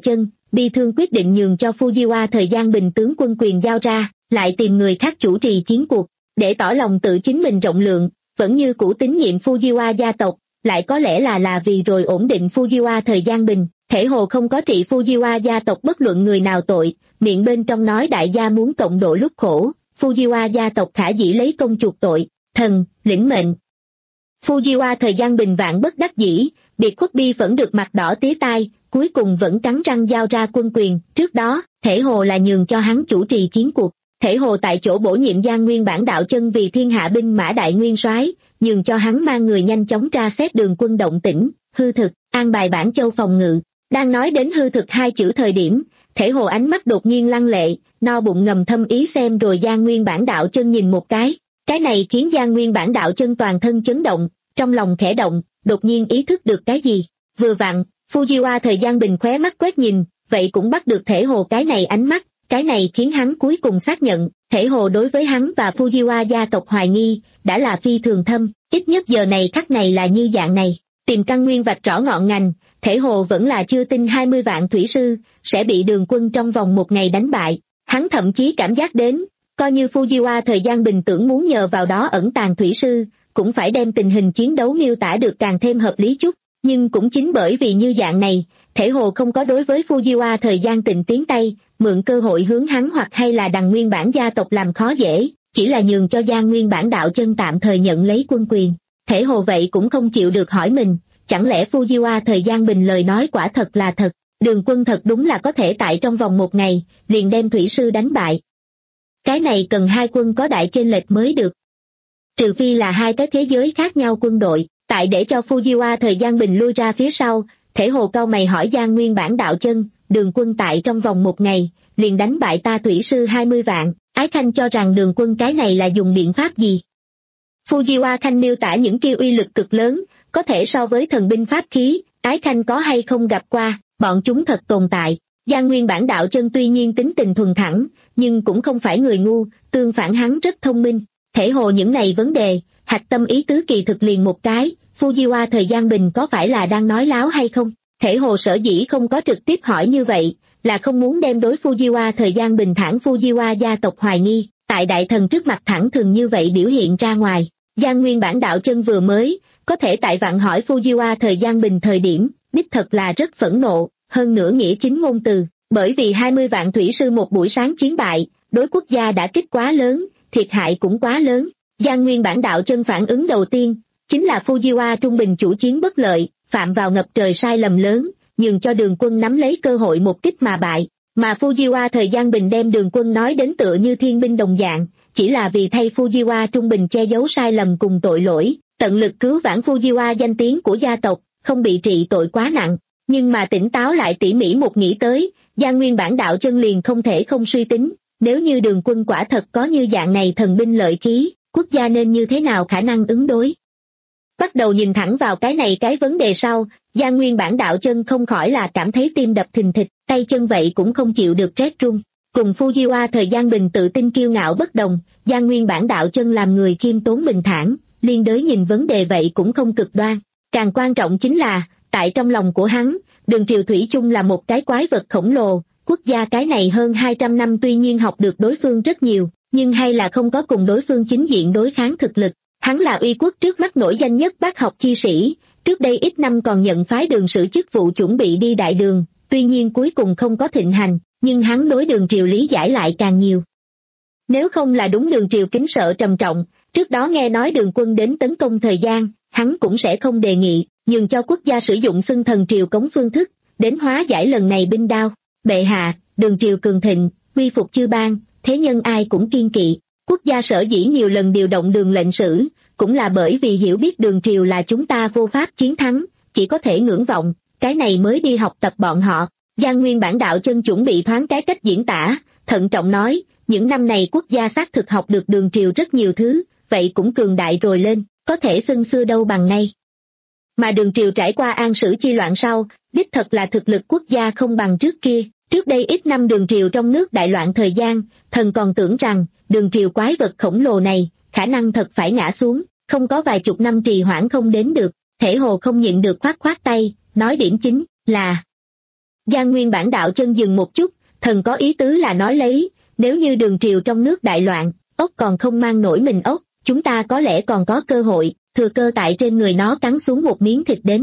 Speaker 2: bi thương quyết định nhường cho Fujiwa Thời Gian Bình tướng quân quyền giao ra, lại tìm người khác chủ trì chiến cuộc, để tỏ lòng tự chính mình rộng lượng, vẫn như cũ tín nhiệm Fujiwa gia tộc, lại có lẽ là là vì rồi ổn định Fujiwa Thời Gian Bình, thể hồ không có trị Fujiwa gia tộc bất luận người nào tội, miệng bên trong nói đại gia muốn cộng độ lúc khổ, Fujiwa gia tộc khả dĩ lấy công chuộc tội, thần, lĩnh mệnh. Fujiwa Thời Gian Bình vạn bất đắc dĩ, biệt khuất bi phẫn được mặt đỏ tía tai, cuối cùng vẫn cắn răng giao ra quân quyền, trước đó, thể hồ là nhường cho hắn chủ trì chiến cuộc. Thể hồ tại chỗ bổ nhiệm Giang Nguyên Bản Đạo Chân vì thiên hạ binh mã đại nguyên soái, nhường cho hắn mang người nhanh chóng tra xét đường quân động tĩnh, hư thực, an bài Bản Châu phòng ngự. Đang nói đến hư thực hai chữ thời điểm, thể hồ ánh mắt đột nhiên lăng lệ, no bụng ngầm thâm ý xem rồi Giang Nguyên Bản Đạo Chân nhìn một cái. Cái này khiến Giang Nguyên Bản Đạo Chân toàn thân chấn động, trong lòng khẽ động, đột nhiên ý thức được cái gì. Vừa vặn, Fujiwa Thời Gian Bình khóe mắt quét nhìn, vậy cũng bắt được thể hồ cái này ánh mắt. Cái này khiến hắn cuối cùng xác nhận, thể hồ đối với hắn và Fujiwa gia tộc hoài nghi, đã là phi thường thâm, ít nhất giờ này khắc này là như dạng này. Tìm căn nguyên vạch rõ ngọn ngành, thể hồ vẫn là chưa tin hai mươi vạn thủy sư, sẽ bị đường quân trong vòng một ngày đánh bại. Hắn thậm chí cảm giác đến, coi như Fujiwa Thời Gian Bình tưởng muốn nhờ vào đó ẩn tàng thủy sư, cũng phải đem tình hình chiến đấu miêu tả được càng thêm hợp lý chút. Nhưng cũng chính bởi vì như dạng này, thể hồ không có đối với Fujiwa Thời Gian Tịnh tiến tay, mượn cơ hội hướng hắn hoặc hay là đằng nguyên bản gia tộc làm khó dễ, chỉ là nhường cho Giang Nguyên Bản Đạo Chân tạm thời nhận lấy quân quyền. Thể hồ vậy cũng không chịu được hỏi mình, chẳng lẽ Fujiwa Thời Gian Bình lời nói quả thật là thật, đường quân thật đúng là có thể tại trong vòng một ngày, liền đem thủy sư đánh bại. Cái này cần hai quân có đại chênh lệch mới được. Trừ phi là hai cái thế giới khác nhau quân đội, tại để cho Fujiwa Thời Gian Bình lui ra phía sau, thể hồ cau mày hỏi Giang Nguyên Bản Đạo Chân, đường quân tại trong vòng một ngày, liền đánh bại ta thủy sư hai mươi vạn, Ái Khanh cho rằng đường quân cái này là dùng biện pháp gì? Fujiwa Khanh miêu tả những kia uy lực cực lớn, có thể so với thần binh pháp khí, Ái Khanh có hay không gặp qua, bọn chúng thật tồn tại. Giang Nguyên Bản Đạo Chân tuy nhiên tính tình thuần thẳng, nhưng cũng không phải người ngu, tương phản hắn rất thông minh. Thể hồ những này vấn đề, hạch tâm ý tứ kỳ thực liền một cái, Fujiwa Thời Gian Bình có phải là đang nói láo hay không? Thể hồ sở dĩ không có trực tiếp hỏi như vậy, là không muốn đem đối Fujiwa Thời Gian Bình thẳng Fujiwa gia tộc hoài nghi, tại đại thần trước mặt thẳng thường như vậy biểu hiện ra ngoài. Giang Nguyên Bản Đạo Chân vừa mới, có thể tại vặn hỏi Fujiwa Thời Gian Bình thời điểm, đích thật là rất phẫn nộ, hơn nữa nghĩa chính ngôn từ, bởi vì hai mươi vạn thủy sư một buổi sáng chiến bại, đối quốc gia đã kích quá lớn, thiệt hại cũng quá lớn. Giang Nguyên Bản Đạo Chân phản ứng đầu tiên, chính là Fujiwa trung bình chủ chiến bất lợi, phạm vào ngập trời sai lầm lớn, nhường cho đường quân nắm lấy cơ hội một kích mà bại, mà Fujiwa Thời Gian Bình đem đường quân nói đến tựa như thiên binh đồng dạng, chỉ là vì thay Fujiwa trung bình che giấu sai lầm cùng tội lỗi, tận lực cứu vãn Fujiwa danh tiếng của gia tộc, không bị trị tội quá nặng. Nhưng mà tỉnh táo lại tỉ mỉ một nghĩ tới, Giang Nguyên Bản Đạo Chân liền không thể không suy tính, nếu như đường quân quả thật có như dạng này thần binh lợi khí, quốc gia nên như thế nào khả năng ứng đối. Bắt đầu nhìn thẳng vào cái này cái vấn đề sau, Giang Nguyên Bản Đạo Chân không khỏi là cảm thấy tim đập thình thịch, tay chân vậy cũng không chịu được rét run. Cùng Fujiwa Thời Gian Bình tự tin kiêu ngạo bất đồng, Giang Nguyên Bản Đạo Chân làm người khiêm tốn bình thản, liên đới nhìn vấn đề vậy cũng không cực đoan. Càng quan trọng chính là, tại trong lòng của hắn, Đường Triều thủy chung là một cái quái vật khổng lồ, quốc gia cái này hơn hai trăm năm tuy nhiên học được đối phương rất nhiều, nhưng hay là không có cùng đối phương chính diện đối kháng thực lực. Hắn là uy quốc trước mắt nổi danh nhất bác học chi sĩ, trước đây ít năm còn nhận phái Đường Sử chức vụ chuẩn bị đi đại đường, tuy nhiên cuối cùng không có thịnh hành, nhưng hắn đối Đường Triều lý giải lại càng nhiều. Nếu không là đúng Đường Triều kính sợ trầm trọng, trước đó nghe nói đường quân đến tấn công thời gian, hắn cũng sẽ không đề nghị, nhường cho quốc gia sử dụng xưng thần triều cống phương thức, đến hóa giải lần này binh đao. Bệ hạ, Đường Triều cường thịnh, quy phục chư bang, thế nhân ai cũng kiên kỵ. Quốc gia sở dĩ nhiều lần điều động Đường lệnh sử, cũng là bởi vì hiểu biết Đường Triều là chúng ta vô pháp chiến thắng, chỉ có thể ngưỡng vọng, cái này mới đi học tập bọn họ. Giang Nguyên Bản Đạo Chân chuẩn bị thoáng cái cách diễn tả, thận trọng nói, những năm này quốc gia xác thực học được Đường Triều rất nhiều thứ, vậy cũng cường đại rồi lên, có thể xưng xưa đâu bằng nay. Mà Đường Triều trải qua An Sử chi loạn sau, đích thật là thực lực quốc gia không bằng trước kia. Trước đây ít năm Đường Triều trong nước đại loạn thời gian, thần còn tưởng rằng, Đường Triều quái vật khổng lồ này, khả năng thật phải ngã xuống, không có vài chục năm trì hoãn không đến được. Thể hồ không nhịn được khoát khoát tay, nói điểm chính là Giang Nguyên Bản đạo chân dừng một chút, thần có ý tứ là nói lấy, nếu như đường triều trong nước đại loạn, ốc còn không mang nổi mình ốc, chúng ta có lẽ còn có cơ hội, thừa cơ tại trên người nó cắn xuống một miếng thịt đến.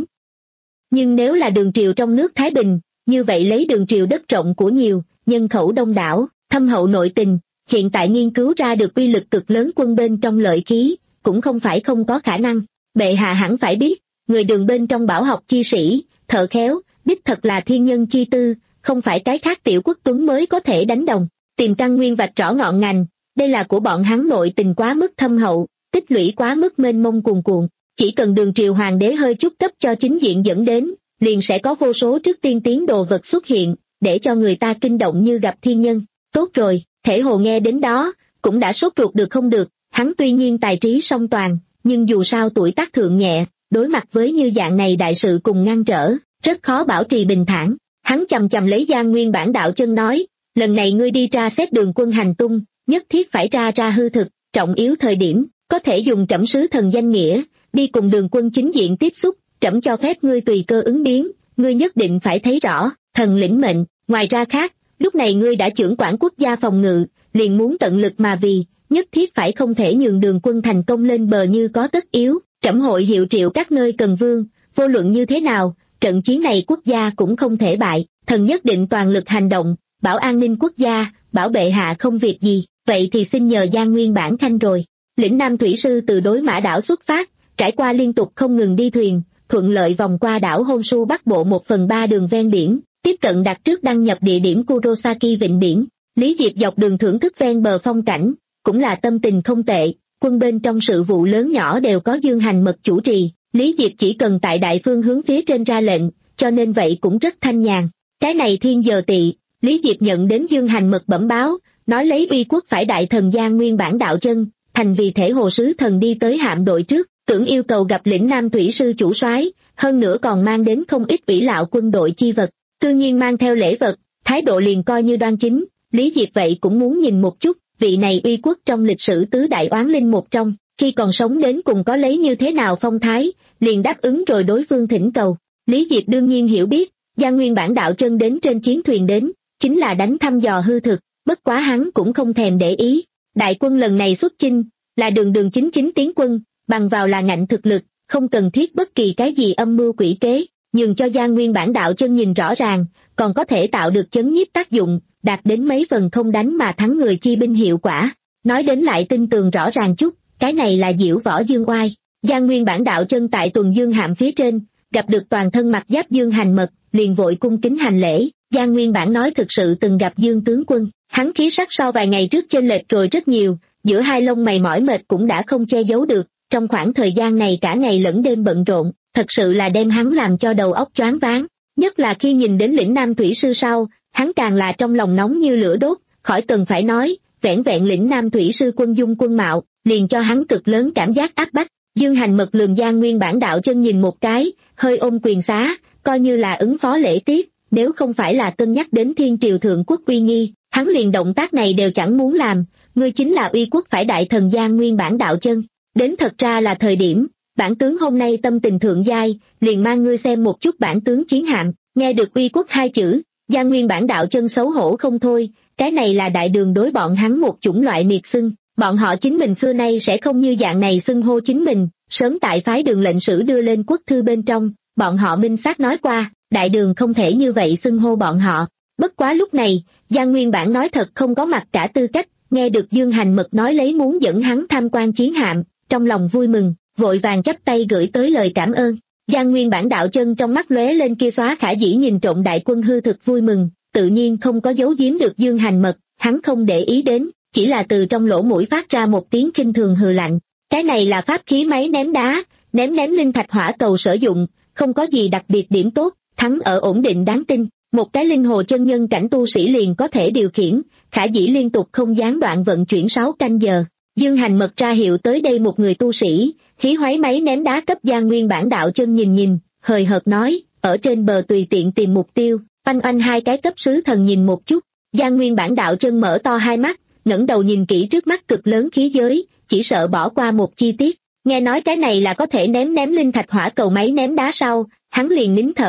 Speaker 2: Nhưng nếu là đường triều trong nước Thái Bình, như vậy lấy đường triều đất rộng của nhiều, nhân khẩu đông đảo, thâm hậu nội tình, hiện tại nghiên cứu ra được uy lực cực lớn quân bên trong lợi khí, cũng không phải không có khả năng. Bệ hạ hẳn phải biết, người đường bên trong bảo học chi sĩ, thợ khéo, đích thật là thiên nhân chi tư, không phải cái khác tiểu quốc tuấn mới có thể đánh đồng. Tìm căn nguyên vạch rõ ngọn ngành, đây là của bọn hắn nội tình quá mức thâm hậu, tích lũy quá mức mênh mông cuồn cuộn. Chỉ cần đường triều hoàng đế hơi chút cấp cho chính diện dẫn đến, liền sẽ có vô số trước tiên tiến đồ vật xuất hiện, để cho người ta kinh động như gặp thiên nhân. Tốt rồi, Thể Hồ nghe đến đó, cũng đã sốt ruột được không được, hắn tuy nhiên tài trí song toàn, nhưng dù sao tuổi tác thượng nhẹ, đối mặt với như dạng này đại sự cùng ngăn trở, rất khó bảo trì bình thản. Hắn chầm chầm lấy Giang Nguyên Bản đạo chân nói, lần này ngươi đi tra xét đường quân hành tung, nhất thiết phải tra ra hư thực, trọng yếu thời điểm, có thể dùng trẫm sứ thần danh nghĩa, đi cùng đường quân chính diện tiếp xúc, trẫm cho phép ngươi tùy cơ ứng biến, ngươi nhất định phải thấy rõ, thần lĩnh mệnh. Ngoài ra khác, lúc này ngươi đã trưởng quản quốc gia phòng ngự, liền muốn tận lực mà vì, nhất thiết phải không thể nhường đường quân thành công lên bờ như có tất yếu, trẫm hội hiệu triệu các nơi cần vương, vô luận như thế nào, trận chiến này quốc gia cũng không thể bại, thần nhất định toàn lực hành động, bảo an ninh quốc gia, bảo bệ hạ không việc gì, vậy thì xin nhờ Giang Nguyên Bản khanh rồi. Lĩnh Nam thủy sư từ đối Mã đảo xuất phát, trải qua liên tục không ngừng đi thuyền, thuận lợi vòng qua đảo Honshu bắc bộ một phần ba đường ven biển, tiếp cận đặt trước đăng nhập địa điểm Kurosaki vịnh biển. Lý Diệp dọc đường thưởng thức ven bờ phong cảnh, cũng là tâm tình không tệ, quân bên trong sự vụ lớn nhỏ đều có Dương Hành Mật chủ trì, Lý Diệp chỉ cần tại đại phương hướng phía trên ra lệnh, cho nên vậy cũng rất thanh nhàn. Cái này thiên giờ tỵ, Lý Diệp nhận đến Dương Hành Mật bẩm báo, nói lấy uy quốc phải đại thần Giang Nguyên Bản đạo chân, thành vì Thể Hồ sứ thần đi tới hạm đội trước, tưởng yêu cầu gặp lĩnh Nam thủy sư chủ soái, hơn nữa còn mang đến không ít ủy lạo quân đội chi vật, tự nhiên mang theo lễ vật, thái độ liền coi như đoan chính. Lý Diệp vậy cũng muốn nhìn một chút, vị này uy quốc trong lịch sử tứ đại oán linh một trong, khi còn sống đến cùng có lấy như thế nào phong thái, liền đáp ứng rồi đối phương thỉnh cầu. Lý Diệp đương nhiên hiểu biết, Giang Nguyên Bản đạo chân đến trên chiến thuyền đến, chính là đánh thăm dò hư thực, bất quá hắn cũng không thèm để ý. Đại quân lần này xuất chinh, là đường đường chính chính tiến quân, bằng vào là ngạnh thực lực, không cần thiết bất kỳ cái gì âm mưu quỷ kế, nhường cho Giang Nguyên Bản đạo chân nhìn rõ ràng, còn có thể tạo được chấn nhiếp tác dụng, đạt đến mấy phần không đánh mà thắng người chi binh hiệu quả. Nói đến lại tin tường rõ ràng chút, cái này là diễu võ dương oai. Giang Nguyên Bản đạo chân tại tuần dương hạm phía trên, gặp được toàn thân mặc giáp Dương Hành Mật, liền vội cung kính hành lễ. Giang Nguyên Bản nói thực sự từng gặp Dương tướng quân, hắn khí sắc so vài ngày trước chênh lệch rồi rất nhiều, giữa hai lông mày mỏi mệt cũng đã không che giấu được, trong khoảng thời gian này cả ngày lẫn đêm bận rộn, thật sự là đem hắn làm cho đầu óc choáng váng. Nhất là khi nhìn đến lĩnh Nam thủy sư sau, hắn càng là trong lòng nóng như lửa đốt, khỏi cần phải nói, vẻn vẹn lĩnh Nam thủy sư quân dung quân mạo, liền cho hắn cực lớn cảm giác áp bách. Dương Hành Mật lườm Giang Nguyên Bản đạo chân nhìn một cái, hơi ôm quyền xá, coi như là ứng phó lễ tiết, nếu không phải là cân nhắc đến thiên triều thượng quốc uy nghi, hắn liền động tác này đều chẳng muốn làm. Ngươi chính là uy quốc phải đại thần Giang Nguyên Bản đạo chân, đến thật ra là thời điểm, bản tướng hôm nay tâm tình thượng giai, liền mang ngươi xem một chút bản tướng chiến hạm. Nghe được uy quốc hai chữ, Giang Nguyên Bản đạo chân xấu hổ không thôi, cái này là đại đường đối bọn hắn một chủng loại miệt xưng, bọn họ chính mình xưa nay sẽ không như dạng này xưng hô chính mình, sớm tại phái đường lệnh sử đưa lên quốc thư bên trong, bọn họ minh xác nói qua, đại đường không thể như vậy xưng hô bọn họ. Bất quá lúc này, Giang Nguyên Bản nói thật không có mặt cả tư cách, nghe được Dương Hành Mật nói lấy muốn dẫn hắn tham quan chiến hạm, trong lòng vui mừng, vội vàng chắp tay gửi tới lời cảm ơn. Giang Nguyên Bản đạo chân trong mắt lóe lên kia xóa khả dĩ nhìn trộm đại quân hư thực vui mừng, tự nhiên không có giấu giếm được Dương Hành Mật, hắn không để ý đến, chỉ là từ trong lỗ mũi phát ra một tiếng khinh thường hừ lạnh. Cái này là pháp khí máy ném đá, ném ném linh thạch hỏa cầu sử dụng, không có gì đặc biệt điểm tốt, thắng ở ổn định đáng tin, một cái linh hồ chân nhân cảnh tu sĩ liền có thể điều khiển, khả dĩ liên tục không gián đoạn vận chuyển sáu canh giờ. Dương Hành Mật ra hiệu tới đây một người tu sĩ, khí hoái máy ném đá cấp Giang Nguyên Bản đạo chân nhìn nhìn, hời hợt nói, ở trên bờ tùy tiện tìm mục tiêu. Oanh oanh hai cái cấp sứ thần nhìn một chút, Giang Nguyên Bản đạo chân mở to hai mắt, ngẩng đầu nhìn kỹ trước mắt cực lớn khí giới, chỉ sợ bỏ qua một chi tiết. Nghe nói cái này là có thể ném ném linh thạch hỏa cầu máy ném đá sau, hắn liền nín thở,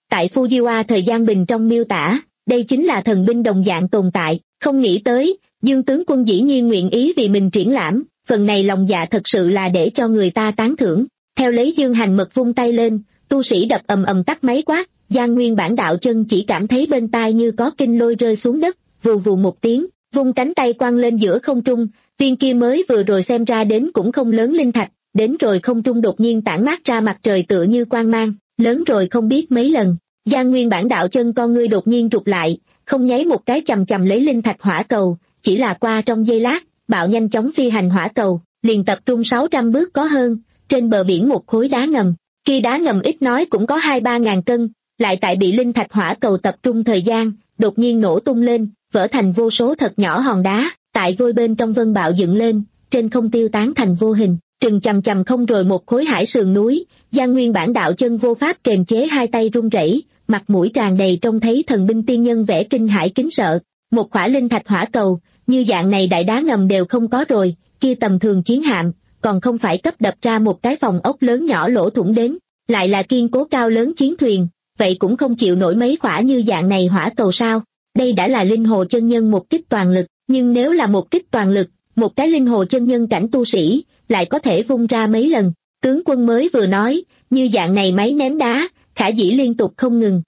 Speaker 2: tại Fujiwa thời gian bình trong miêu tả, đây chính là thần binh đồng dạng tồn tại, không nghĩ tới, Dương tướng quân dĩ nhiên nguyện ý vì mình triển lãm, phần này lòng dạ thật sự là để cho người ta tán thưởng. Theo lấy Dương Hành Mật vung tay lên, tu sĩ đập ầm ầm tắt máy quát, Giang Nguyên Bản Đạo Chân chỉ cảm thấy bên tai như có kinh lôi rơi xuống đất, vù vù một tiếng, vung cánh tay quăng lên giữa không trung, viên kia mới vừa rồi xem ra đến cũng không lớn linh thạch, đến rồi không trung đột nhiên tản mát ra mặt trời tựa như quang mang, lớn rồi không biết mấy lần. Giang Nguyên Bản Đạo Chân con ngươi đột nhiên rụt lại, không nháy một cái chầm chầm lấy linh thạch hỏa cầu, chỉ là qua trong giây lát, bạo nhanh chóng phi hành hỏa cầu, liền tập trung sáu trăm bước có hơn, trên bờ biển một khối đá ngầm, kia đá ngầm ít nói cũng có hai ba ngàn cân, lại tại bị linh thạch hỏa cầu tập trung thời gian, đột nhiên nổ tung lên, vỡ thành vô số thật nhỏ hòn đá, tại vôi bên trong vân bạo dựng lên, trên không tiêu tán thành vô hình, trừng chầm chầm không rồi một khối hải sườn núi. Giang Nguyên Bản Đạo Chân vô pháp kềm chế hai tay run rẩy, mặt mũi tràn đầy trông thấy thần binh tiên nhân vẻ kinh hãi kính sợ. Một khỏa linh thạch hỏa cầu, như dạng này đại đá ngầm đều không có rồi, kia tầm thường chiến hạm, còn không phải cấp đập ra một cái phòng ốc lớn nhỏ lỗ thủng đến, lại là kiên cố cao lớn chiến thuyền, vậy cũng không chịu nổi mấy khỏa như dạng này hỏa cầu sao. Đây đã là linh hồ chân nhân một kích toàn lực, nhưng nếu là một kích toàn lực, một cái linh hồ chân nhân cảnh tu sĩ, lại có thể vung ra mấy lần. Tướng quân mới vừa nói, như dạng này máy ném đá, khả dĩ liên tục không ngừng.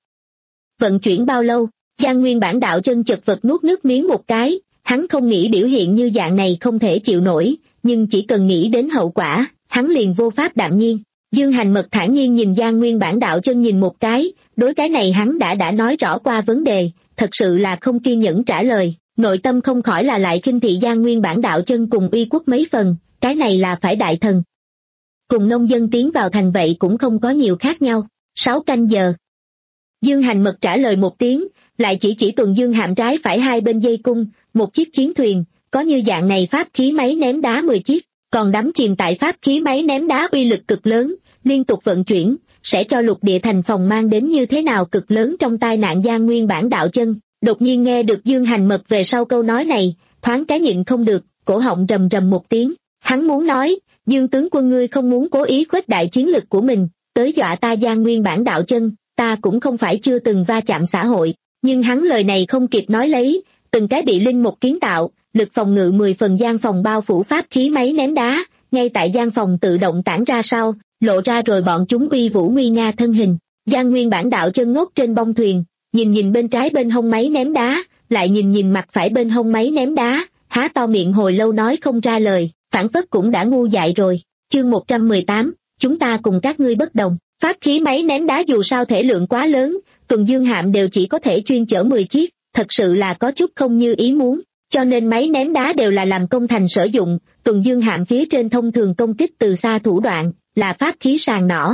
Speaker 2: Vận chuyển bao lâu? Giang Nguyên Bản Đạo Chân chật vật nuốt nước miếng một cái, hắn không nghĩ biểu hiện như dạng này không thể chịu nổi, nhưng chỉ cần nghĩ đến hậu quả, hắn liền vô pháp đạm nhiên. Dương Hành Mật thản nhiên nhìn Giang Nguyên Bản Đạo Chân nhìn một cái, đối cái này hắn đã đã nói rõ qua vấn đề, thật sự là không kiên nhẫn trả lời, nội tâm không khỏi là lại khinh thị Giang Nguyên Bản Đạo Chân cùng uy quốc mấy phần, cái này là phải đại thần. Cùng nông dân tiến vào thành vậy cũng không có nhiều khác nhau. Sáu canh giờ. Dương Hành Mật trả lời một tiếng, lại chỉ chỉ tuần dương hạm trái phải hai bên dây cung, một chiếc chiến thuyền, có như dạng này pháp khí máy ném đá mười chiếc, còn đắm chìm tại pháp khí máy ném đá uy lực cực lớn, liên tục vận chuyển, sẽ cho lục địa thành phòng mang đến như thế nào cực lớn trong tai nạn. Giang Nguyên Bản Đạo Chân đột nhiên nghe được Dương Hành Mật về sau câu nói này, thoáng cái nhịn không được, cổ họng rầm rầm một tiếng, hắn muốn nói, Dương tướng quân ngươi không muốn cố ý khuếch đại chiến lực của mình, tới dọa ta. Giang Nguyên Bản Đạo Chân, ta cũng không phải chưa từng va chạm xã hội, nhưng hắn lời này không kịp nói lấy, từng cái bị linh một kiến tạo, lực phòng ngự mười phần gian phòng bao phủ pháp khí máy ném đá, ngay tại gian phòng tự động tản ra sau, lộ ra rồi bọn chúng uy vũ nguy nga thân hình. Giang Nguyên Bản Đạo Chân ngốc trên bông thuyền, nhìn nhìn bên trái bên hông máy ném đá, lại nhìn nhìn mặt phải bên hông máy ném đá, há to miệng hồi lâu nói không ra lời, phản phất cũng đã ngu dại rồi. Chương một trăm mười tám, chúng ta cùng các ngươi bất đồng. Pháp khí máy ném đá dù sao thể lượng quá lớn, tuần dương hạm đều chỉ có thể chuyên chở mười chiếc, thật sự là có chút không như ý muốn, cho nên máy ném đá đều là làm công thành sử dụng. Tuần dương hạm phía trên thông thường công kích từ xa thủ đoạn, là pháp khí sàng nỏ.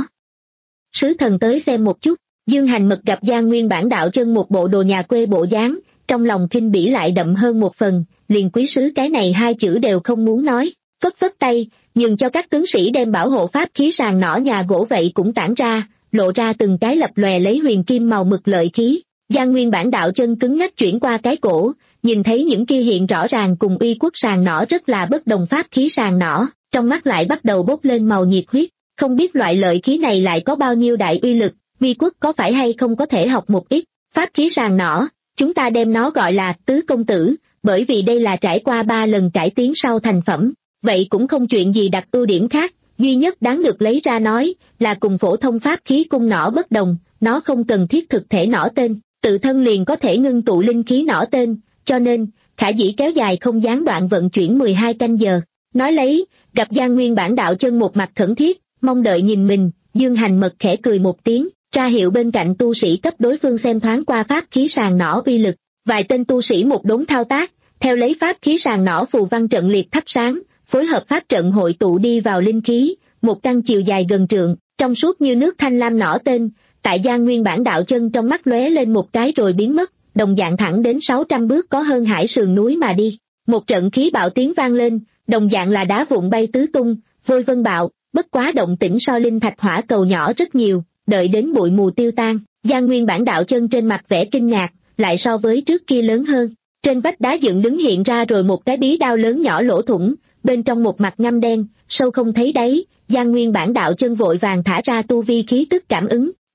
Speaker 2: Sứ thần tới xem một chút. Dương Hành Mật gặp Giang Nguyên Bản Đạo Chân một bộ đồ nhà quê bộ dáng, trong lòng khinh bỉ lại đậm hơn một phần, liền quý sứ cái này hai chữ đều không muốn nói, phất phất tay, nhường cho các tướng sĩ đem bảo hộ pháp khí sàng nỏ nhà gỗ vậy cũng tản ra, lộ ra từng cái lập lòe lấy huyền kim màu mực lợi khí. Giang Nguyên Bản Đạo Chân cứng ngắc chuyển qua cái cổ, nhìn thấy những kia hiện rõ ràng cùng uy quốc sàng nỏ rất là bất đồng pháp khí sàng nỏ, trong mắt lại bắt đầu bốc lên màu nhiệt huyết, không biết loại lợi khí này lại có bao nhiêu đại uy lực, uy quốc có phải hay không có thể học một ít. Pháp khí sàng nỏ, chúng ta đem nó gọi là tứ công tử, bởi vì đây là trải qua ba lần cải tiến sau thành phẩm, vậy cũng không chuyện gì đặc ưu điểm khác, duy nhất đáng được lấy ra nói là cùng phổ thông pháp khí cung nỏ bất đồng, nó không cần thiết thực thể nỏ tên, tự thân liền có thể ngưng tụ linh khí nỏ tên, cho nên khả dĩ kéo dài không gián đoạn vận chuyển mười hai canh giờ. Nói lấy, gặp Giang Nguyên Bản Đạo Chân một mặt khẩn thiết, mong đợi nhìn mình, Dương Hành Mật khẽ cười một tiếng, ra hiệu bên cạnh tu sĩ cấp đối phương xem thoáng qua pháp khí sàng nỏ uy lực. Vài tên tu sĩ một đống thao tác, theo lấy pháp khí sàng nỏ phù văn trận liệt thắp sáng, phối hợp pháp trận hội tụ đi vào linh khí, một căn chiều dài gần trượng, trong suốt như nước thanh lam nỏ tên, tại Giang Nguyên Bản Đạo Chân trong mắt lóe lên một cái rồi biến mất, đồng dạng thẳng đến sáu trăm bước có hơn hải sườn núi mà đi. Một trận khí bạo tiếng vang lên, đồng dạng là đá vụn bay tứ tung, vôi vân bạo, bất quá động tĩnh so linh thạch hỏa cầu nhỏ rất nhiều. Đợi đến bụi mù tiêu tan, Giang Nguyên Bản Đạo Chân trên mặt vẻ kinh ngạc, lại so với trước kia lớn hơn. Trên vách đá dựng đứng hiện ra rồi một cái bí đao lớn nhỏ lỗ thủng, bên trong một mặt ngăm đen, sâu không thấy đáy. Giang Nguyên Bản Đạo Chân vội vàng thả ra tu vi khí tức cảm ứng,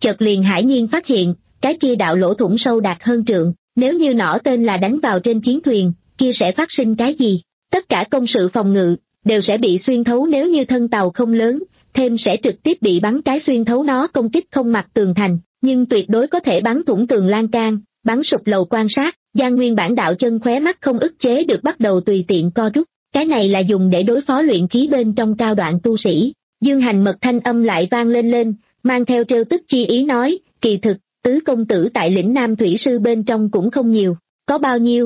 Speaker 2: chợt liền hải nhiên phát hiện, cái kia đạo lỗ thủng sâu đạt hơn trượng, nếu như nỏ tên là đánh vào trên chiến thuyền, kia sẽ phát sinh cái gì? Tất cả công sự phòng ngự đều sẽ bị xuyên thấu nếu như thân tàu không lớn, thêm sẽ trực tiếp bị bắn trái xuyên thấu nó công kích không mặt tường thành, nhưng tuyệt đối có thể bắn thủng tường lan can, bắn sụp lầu quan sát. Giang Nguyên Bản đạo chân khóe mắt không ức chế được bắt đầu tùy tiện co rút, cái này là dùng để đối phó luyện khí bên trong cao đoạn tu sĩ. Dương Hành Mật thanh âm lại vang lên lên, mang theo trêu tức chi ý nói, kỳ thực, tứ công tử tại lĩnh Nam Thủy Sư bên trong cũng không nhiều, có bao nhiêu?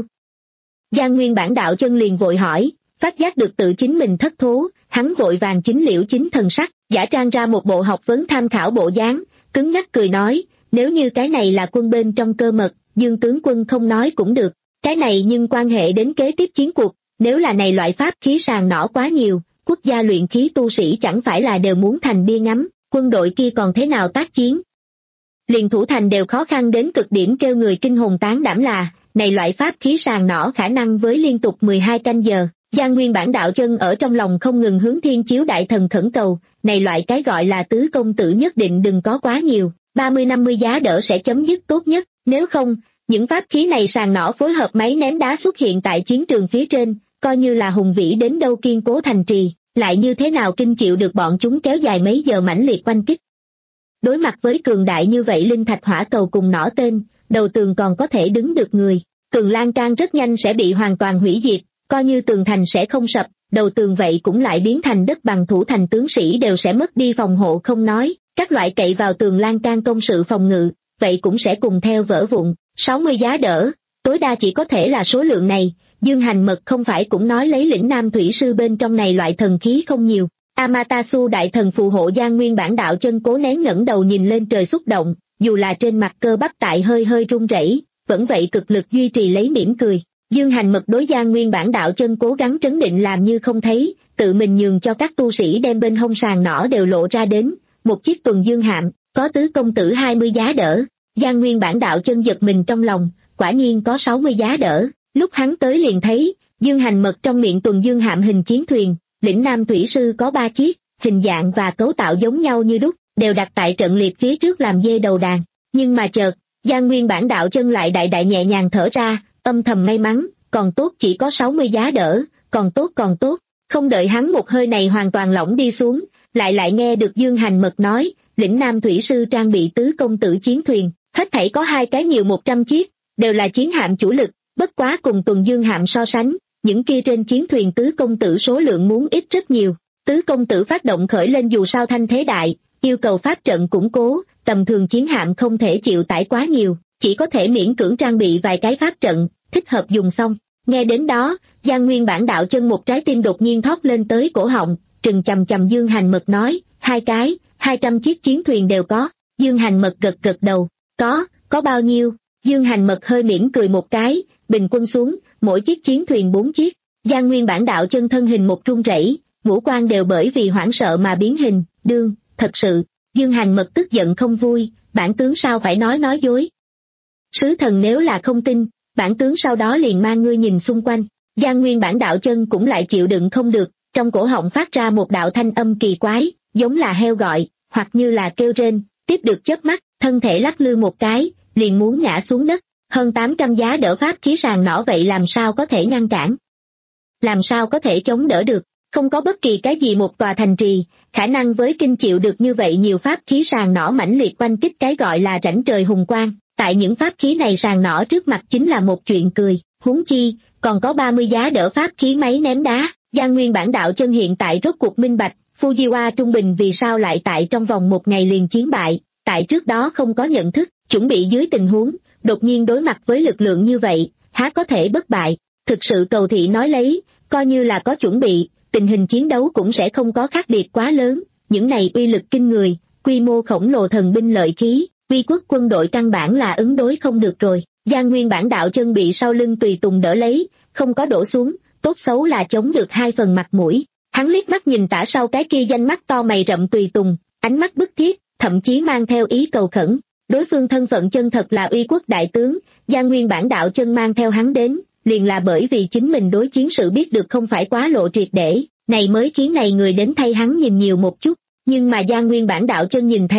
Speaker 2: Giang Nguyên Bản đạo chân liền vội hỏi, phát giác được tự chính mình thất thố, hắn vội vàng chính liễu chính thần sắc, giả trang ra một bộ học vấn tham khảo bộ dáng, cứng nhắc cười nói, nếu như cái này là quân bên trong cơ mật, Dương tướng quân không nói cũng được, cái này nhưng quan hệ đến kế tiếp chiến cuộc, nếu là này loại pháp khí sàng nỏ quá nhiều, quốc gia luyện khí tu sĩ chẳng phải là đều muốn thành bia ngắm, quân đội kia còn thế nào tác chiến? Liền thủ thành đều khó khăn đến cực điểm, kêu người kinh hồn tán đảm là, này loại pháp khí sàng nỏ khả năng với liên tục mười hai canh giờ. Giang Nguyên Bản đạo chân ở trong lòng không ngừng hướng Thiên Chiếu Đại Thần khẩn cầu, này loại cái gọi là tứ công tử nhất định đừng có quá nhiều, ba mươi năm mươi giá đỡ sẽ chấm dứt tốt nhất, nếu không, những pháp khí này sàng nỏ phối hợp máy ném đá xuất hiện tại chiến trường phía trên, coi như là hùng vĩ đến đâu kiên cố thành trì, lại như thế nào kinh chịu được bọn chúng kéo dài mấy giờ mãnh liệt oanh kích. Đối mặt với cường đại như vậy linh thạch hỏa cầu cùng nỏ tên, đầu tường còn có thể đứng được người, tường lan can rất nhanh sẽ bị hoàn toàn hủy diệt, coi như tường thành sẽ không sập, đầu tường vậy cũng lại biến thành đất bằng, thủ thành tướng sĩ đều sẽ mất đi phòng hộ không nói, các loại cậy vào tường lan can công sự phòng ngự, vậy cũng sẽ cùng theo vỡ vụn. sáu mươi giá đỡ, tối đa chỉ có thể là số lượng này, Dương Hành Mật không phải cũng nói lấy lĩnh Nam Thủy Sư bên trong này loại thần khí không nhiều. Amaterasu đại thần phù hộ Giang Nguyên Bản đạo chân cố nén ngẩng đầu nhìn lên trời xúc động, dù là trên mặt cơ bắp tại hơi hơi run rẩy, vẫn vậy cực lực duy trì lấy mỉm cười. Dương Hành Mật đối Giang Nguyên Bản đạo chân cố gắng trấn định làm như không thấy, tự mình nhường cho các tu sĩ đem bên hông sàng nỏ đều lộ ra đến, một chiếc tuần dương hạm, có tứ công tử hai mươi giá đỡ. Giang Nguyên Bản đạo chân giật mình trong lòng, quả nhiên có sáu mươi giá đỡ, lúc hắn tới liền thấy, Dương Hành Mật trong miệng tuần dương hạm hình chiến thuyền, lĩnh Nam Thủy Sư có ba chiếc, hình dạng và cấu tạo giống nhau như đúc, đều đặt tại trận liệt phía trước làm dê đầu đàn, nhưng mà chợt, Giang Nguyên Bản đạo chân lại đại đại nhẹ nhàng thở ra, âm thầm may mắn, còn tốt chỉ có sáu mươi giá đỡ, còn tốt còn tốt, không đợi hắn một hơi này hoàn toàn lỏng đi xuống, lại lại nghe được Dương Hành Mật nói, lĩnh Nam Thủy Sư trang bị tứ công tử chiến thuyền, hết thảy có hai cái nhiều một trăm chiếc, đều là chiến hạm chủ lực, bất quá cùng tuần dương hạm so sánh, những kia trên chiến thuyền tứ công tử số lượng muốn ít rất nhiều. Tứ công tử phát động khởi lên dù sao thanh thế đại, yêu cầu pháp trận củng cố, tầm thường chiến hạm không thể chịu tải quá nhiều, chỉ có thể miễn cưỡng trang bị vài cái pháp trận, thích hợp dùng xong. Nghe đến đó, Giang Nguyên Bản đạo chân một trái tim đột nhiên thoát lên tới cổ họng, trừng chầm chầm Dương Hành Mật nói, hai cái, hai trăm chiếc chiến thuyền đều có. Dương Hành Mật gật gật đầu, có, có bao nhiêu? Dương Hành Mật hơi mỉm cười một cái, bình quân xuống, mỗi chiếc chiến thuyền bốn chiếc. Giang Nguyên Bản đạo chân thân hình một run rẩy, ngũ quan đều bởi vì hoảng sợ mà biến hình, đương, thật sự. Dương Hành Mật tức giận không vui, bản tướng sao phải nói nói dối. Sứ thần nếu là không tin, bản tướng sau đó liền mang ngươi nhìn xung quanh. Giang Nguyên Bản đạo chân cũng lại chịu đựng không được, trong cổ họng phát ra một đạo thanh âm kỳ quái, giống là heo gọi, hoặc như là kêu rên, tiếp được chớp mắt, thân thể lắc lư một cái, liền muốn ngã xuống đất. Hơn tám trăm giá đỡ pháp khí sàng nỏ vậy làm sao có thể ngăn cản? Làm sao có thể chống đỡ được? Không có bất kỳ cái gì một tòa thành trì, khả năng với kinh chịu được như vậy nhiều pháp khí sàng nỏ mãnh liệt quanh kích, cái gọi là rãnh trời hùng quang. Tại những pháp khí này sàng nỏ trước mặt chính là một chuyện cười, huống chi, còn có ba mươi giá đỡ pháp khí máy ném đá. Giang Nguyên Bản đạo chân hiện tại rốt cuộc minh bạch, Fujiwa trung bình vì sao lại tại trong vòng một ngày liền chiến bại, tại trước đó không có nhận thức, chuẩn bị dưới tình huống, đột nhiên đối mặt với lực lượng như vậy, há có thể bất bại. Thực sự cầu thị nói lấy, coi như là có chuẩn bị, tình hình chiến đấu cũng sẽ không có khác biệt quá lớn, những này uy lực kinh người, quy mô khổng lồ thần binh lợi khí, uy quốc quân đội căn bản là ứng đối không được rồi. Giang Nguyên Bản đạo chân bị sau lưng tùy tùng đỡ lấy, không có đổ xuống, tốt xấu là chống được hai phần mặt mũi. Hắn liếc mắt nhìn tả sau cái kia danh mắt to mày rậm tùy tùng, ánh mắt bức thiết, thậm chí mang theo ý cầu khẩn. Đối phương thân phận chân thật là uy quốc đại tướng, Giang Nguyên Bản đạo chân mang theo hắn đến, liền là bởi vì chính mình đối chiến sự biết được không phải quá lộ triệt để, này mới khiến này người đến thay hắn nhìn nhiều một chút. Nhưng mà Giang Nguyên Bản đạo chân nhìn thấy,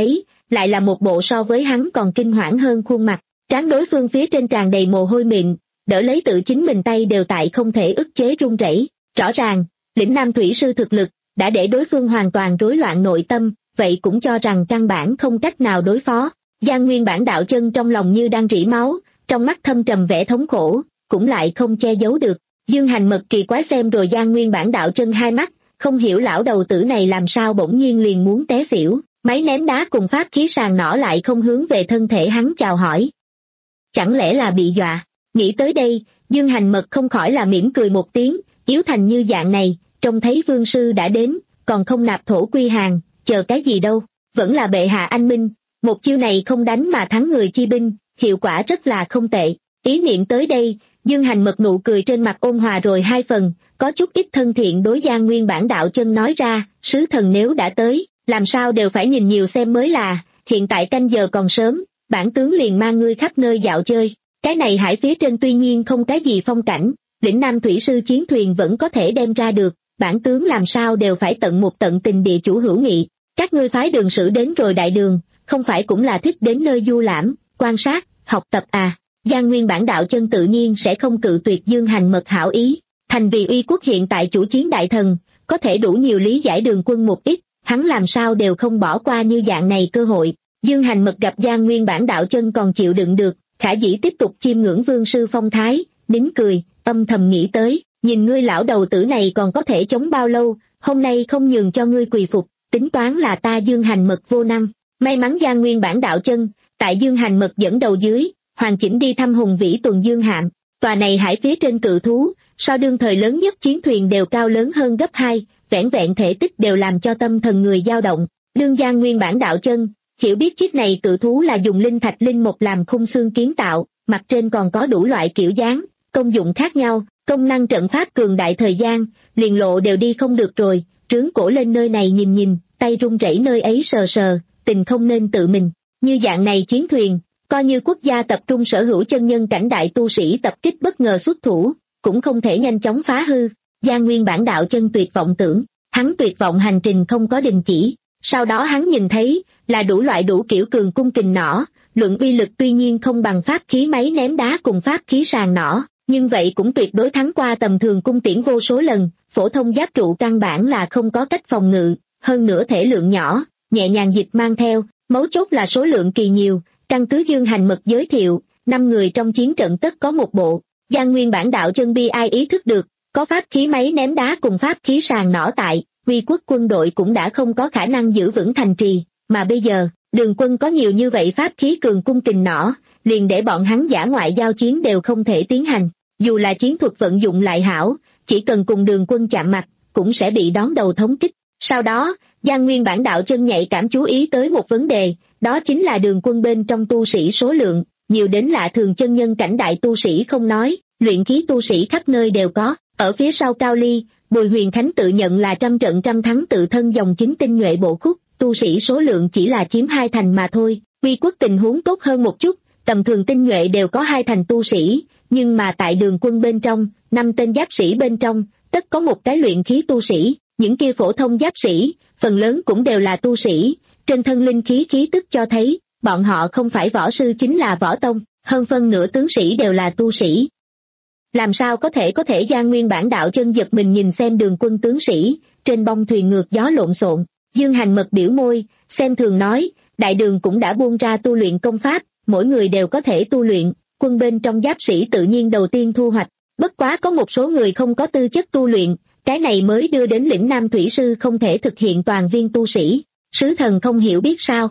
Speaker 2: lại là một bộ so với hắn còn kinh hoảng hơn khuôn mặt, trán đối phương phía trên tràn đầy mồ hôi mịn, đỡ lấy tự chính mình tay đều tại không thể ức chế run rẩy. Rõ ràng, lĩnh nam thủy sư thực lực đã để đối phương hoàn toàn rối loạn nội tâm, vậy cũng cho rằng căn bản không cách nào đối phó. Giang Nguyên Bản đạo chân trong lòng như đang rỉ máu, trong mắt thâm trầm vẻ thống khổ, cũng lại không che giấu được. Dương Hành Mật kỳ quái xem rồi Giang Nguyên Bản đạo chân hai mắt, không hiểu lão đầu tử này làm sao bỗng nhiên liền muốn té xỉu, máy ném đá cùng pháp khí sàng nỏ lại không hướng về thân thể hắn chào hỏi. Chẳng lẽ là bị dọa? Nghĩ tới đây, Dương Hành Mật không khỏi là mỉm cười một tiếng, yếu thành như dạng này, trông thấy vương sư đã đến, còn không nạp thổ quy hàng, chờ cái gì đâu, vẫn là bệ hạ anh minh, một chiêu này không đánh mà thắng người chi binh, hiệu quả rất là không tệ. Ý niệm tới đây, Dương Hành Mật nụ cười trên mặt ôn hòa rồi hai phần, có chút ít thân thiện đối Giang Nguyên Bản đạo chân nói ra, sứ thần nếu đã tới, làm sao đều phải nhìn nhiều xem mới là, hiện tại canh giờ còn sớm, bản tướng liền mang ngươi khắp nơi dạo chơi. Cái này hải phía trên tuy nhiên không cái gì phong cảnh, lĩnh nam thủy sư chiến thuyền vẫn có thể đem ra được, bản tướng làm sao đều phải tận một tận tình địa chủ hữu nghị. Các ngươi phái đường sử đến rồi đại đường, không phải cũng là thích đến nơi du lãm, quan sát, học tập à? Giang Nguyên Bản đạo chân tự nhiên sẽ không cự tuyệt Dương Hành Mật hảo ý, thành vì uy quốc hiện tại chủ chiến đại thần, có thể đủ nhiều lý giải Đường Quân một ít, hắn làm sao đều không bỏ qua như dạng này cơ hội. Dương Hành Mật gặp Giang Nguyên Bản đạo chân còn chịu đựng được, khả dĩ tiếp tục chiêm ngưỡng vương sư phong thái, nín cười, âm thầm nghĩ tới, nhìn ngươi lão đầu tử này còn có thể chống bao lâu, hôm nay không nhường cho ngươi quỳ phục, tính toán là ta Dương Hành Mật vô năng. May mắn Giang Nguyên Bản đạo chân, tại Dương Hành Mật dẫn đầu dưới, hoàn chỉnh đi thăm hùng vĩ tuần dương hạm, tòa này hải phía trên cự thú, so đương thời lớn nhất chiến thuyền đều cao lớn hơn gấp hai, vẻn vẹn thể tích đều làm cho tâm thần người dao động. Đương Giang Nguyên Bản đạo chân hiểu biết chiếc này cự thú là dùng linh thạch linh một làm khung xương kiến tạo, mặt trên còn có đủ loại kiểu dáng, công dụng khác nhau, công năng trận pháp cường đại thời gian, liền lộ đều đi không được rồi, trướng cổ lên nơi này nhìn nhìn, tay run rẩy nơi ấy sờ sờ, tình không nên tự mình. Như dạng này chiến thuyền, coi như quốc gia tập trung sở hữu chân nhân cảnh đại tu sĩ tập kích bất ngờ xuất thủ, cũng không thể nhanh chóng phá hư. Giang Nguyên Bản đạo chân tuyệt vọng tưởng, hắn tuyệt vọng hành trình không có đình chỉ. Sau đó hắn nhìn thấy, là đủ loại đủ kiểu cường cung kình nỏ, luận uy lực tuy nhiên không bằng pháp khí máy ném đá cùng pháp khí sàng nỏ, nhưng vậy cũng tuyệt đối thắng qua tầm thường cung tiễn vô số lần, phổ thông giáp trụ căn bản là không có cách phòng ngự, hơn nữa thể lượng nhỏ, nhẹ nhàng dịch mang theo, mấu chốt là số lượng kỳ nhiều, căn cứ Dương Hành Mật giới thiệu, năm người trong chiến trận tất có một bộ. Giang Nguyên Bản đạo chân bi ai ý thức được, có pháp khí máy ném đá cùng pháp khí sàng nỏ tại, Uy quốc quân đội cũng đã không có khả năng giữ vững thành trì, mà bây giờ, Đường Quân có nhiều như vậy pháp khí cường cung kình nỏ, liền để bọn hắn dã ngoại giao chiến đều không thể tiến hành, dù là chiến thuật vận dụng lại hảo, chỉ cần cùng Đường Quân chạm mặt, cũng sẽ bị đón đầu thống kích. Sau đó, Giang Nguyên Bản đạo chân nhạy cảm chú ý tới một vấn đề, đó chính là Đường Quân bên trong tu sĩ số lượng, nhiều đến lạ thường chân nhân cảnh đại tu sĩ không nói, luyện khí tu sĩ khắp nơi đều có. Ở phía sau Cao Ly, Bùi Huyền Khánh tự nhận là trăm trận trăm thắng tự thân dòng chính tinh nhuệ bộ khúc, tu sĩ số lượng chỉ là chiếm hai thành mà thôi. Uy quốc tình huống tốt hơn một chút, tầm thường tinh nhuệ đều có hai thành tu sĩ, nhưng mà tại Đường Quân bên trong, năm tên giáp sĩ bên trong, tất có một cái luyện khí tu sĩ, những kia phổ thông giáp sĩ, phần lớn cũng đều là tu sĩ, trên thân linh khí khí tức cho thấy, bọn họ không phải võ sư chính là võ tông, hơn phân nửa tướng sĩ đều là tu sĩ. Làm sao có thể có thể Giang Nguyên Bản đạo chân giật mình nhìn xem Đường Quân tướng sĩ, trên bông thuyền ngược gió lộn xộn. Dương Hành Mật biểu môi, xem thường nói, đại đường cũng đã buông ra tu luyện công pháp, mỗi người đều có thể tu luyện, quân bên trong giáp sĩ tự nhiên đầu tiên thu hoạch, bất quá có một số người không có tư chất tu luyện, cái này mới đưa đến lĩnh Nam Thủy Sư không thể thực hiện toàn viên tu sĩ, sứ thần không hiểu biết sao.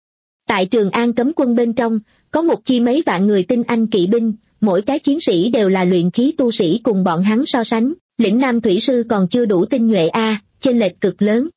Speaker 2: Tại Trường An cấm quân bên trong, có một chi mấy vạn người tinh anh kỵ binh, mỗi cái chiến sĩ đều là luyện khí tu sĩ cùng bọn hắn so sánh, lĩnh Nam Thủy Sư còn chưa đủ tinh nhuệ a, chênh lệch cực lớn.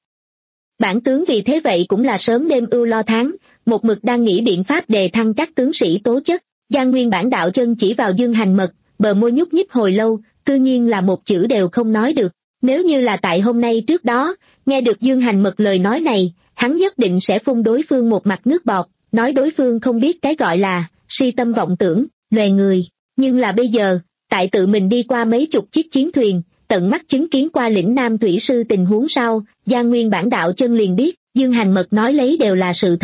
Speaker 2: Bản tướng vì thế vậy cũng là sớm đêm ưu lo tháng, một mực đang nghĩ biện pháp đề thăng các tướng sĩ tố chất. Giang Nguyên Bản đạo chân chỉ vào Dương Hành Mật, bờ môi nhúc nhích hồi lâu, cư nhiên là một chữ đều không nói được. Nếu như là tại hôm nay trước đó, nghe được Dương Hành Mật lời nói này, hắn nhất định sẽ phun đối phương một mặt nước bọt, nói đối phương không biết cái gọi là si tâm vọng tưởng, loè người. Nhưng là bây giờ, tại tự mình đi qua mấy chục chiếc chiến thuyền, tận mắt chứng kiến qua lĩnh Nam Thủy Sư tình huống sau, Giang Nguyên Bản đạo chân liền biết, Dương Hành Mật nói lấy đều là sự thật.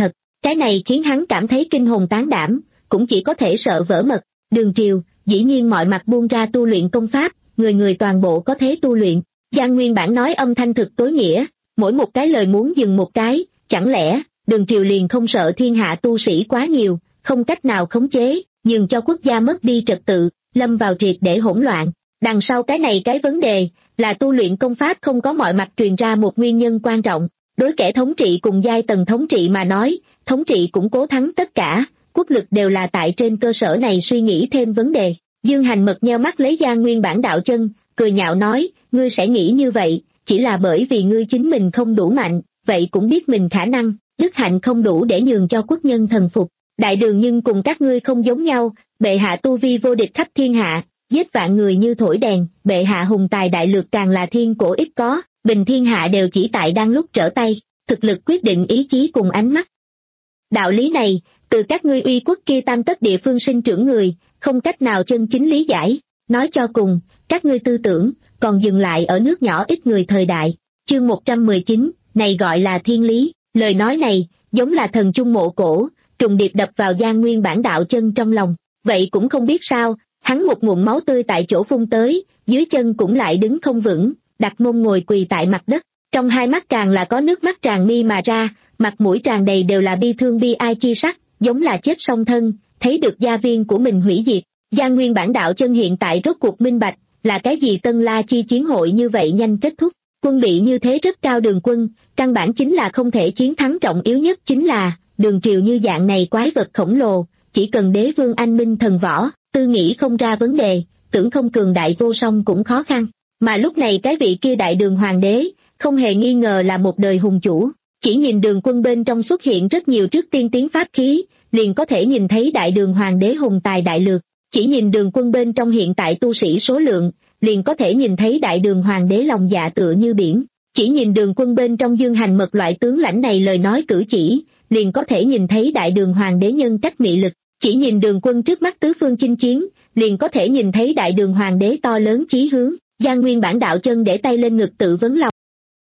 Speaker 2: Cái này khiến hắn cảm thấy kinh hồn tán đảm, cũng chỉ có thể sợ vỡ mật. Đường Triều, dĩ nhiên mọi mặt buông ra tu luyện công pháp, người người toàn bộ có thế tu luyện. Giang Nguyên Bản nói âm thanh thực tối nghĩa, mỗi một cái lời muốn dừng một cái, chẳng lẽ Đường Triều liền không sợ thiên hạ tu sĩ quá nhiều, không cách nào khống chế, nhường cho quốc gia mất đi trật tự, lâm vào triệt để hỗn loạn. Đằng sau cái này cái vấn đề là tu luyện công pháp không có mọi mặt truyền ra một nguyên nhân quan trọng. Đối kẻ thống trị cùng giai tầng thống trị mà nói, thống trị củng cố thắng tất cả, quốc lực đều là tại trên cơ sở này suy nghĩ thêm vấn đề. Dương Hành Mật nheo mắt lấy Giang Nguyên Bản đạo chân, cười nhạo nói, ngươi sẽ nghĩ như vậy, chỉ là bởi vì ngươi chính mình không đủ mạnh, vậy cũng biết mình khả năng, đức hạnh không đủ để nhường cho quốc nhân thần phục. Đại đường nhưng cùng các ngươi không giống nhau, bệ hạ tu vi vô địch khắp thiên hạ, giết vạn người như thổi đèn, bệ hạ hùng tài đại lược càng là thiên cổ ít có, bình thiên hạ đều chỉ tại đang lúc trở tay, thực lực quyết định ý chí cùng ánh mắt. Đạo lý này, từ các ngươi uy quốc kia tam tất địa phương sinh trưởng người, không cách nào chân chính lý giải, nói cho cùng, các ngươi tư tưởng, còn dừng lại ở nước nhỏ ít người thời đại. Chương một trăm mười chín, này gọi là thiên lý, lời nói này, giống là thần trung mộ cổ, trùng điệp đập vào Giang Nguyên Bản đạo chân trong lòng, vậy cũng không biết sao, hắn một ngụm máu tươi tại chỗ phun tới, dưới chân cũng lại đứng không vững, đặt mông ngồi quỳ tại mặt đất, trong hai mắt càng là có nước mắt tràn mi mà ra, mặt mũi tràn đầy đều là bi thương bi ai chi sắc, giống là chết song thân, thấy được gia viên của mình hủy diệt. Giang Nguyên Bản đạo chân hiện tại rốt cuộc minh bạch, là cái gì Tân La Chi chiến hội như vậy nhanh kết thúc, quân bị như thế rất cao đường quân, căn bản chính là không thể chiến thắng, trọng yếu nhất chính là, Đường Triều như dạng này quái vật khổng lồ, chỉ cần đế vương anh minh thần võ, tư nghĩ không ra vấn đề, tưởng không cường đại vô song cũng khó khăn. Mà lúc này cái vị kia đại đường hoàng đế, không hề nghi ngờ là một đời hùng chủ, chỉ nhìn đường quân bên trong xuất hiện rất nhiều trước tiên tiến pháp khí, liền có thể nhìn thấy đại đường hoàng đế hùng tài đại lược, chỉ nhìn đường quân bên trong hiện tại tu sĩ số lượng, liền có thể nhìn thấy đại đường hoàng đế lòng dạ tựa như biển, chỉ nhìn đường quân bên trong Dương Hành Mật loại tướng lãnh này lời nói cử chỉ, liền có thể nhìn thấy đại đường hoàng đế nhân cách mị lực, chỉ nhìn đường quân trước mắt tứ phương chinh chiến, liền có thể nhìn thấy đại đường hoàng đế to lớn chí hướng. Giang Nguyên Bản đạo chân để tay lên ngực tự vấn lòng.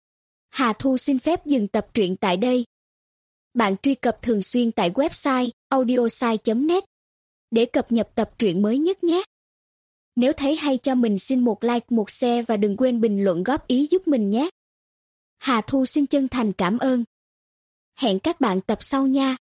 Speaker 3: Hà Thu xin phép dừng tập truyện tại đây. Bạn truy cập thường xuyên tại website audiosai chấm net để cập nhật tập truyện mới nhất nhé. Nếu thấy hay cho mình xin một like, một share và đừng quên bình luận góp ý giúp mình nhé. Hà Thu xin chân thành cảm ơn. Hẹn các bạn tập sau nha.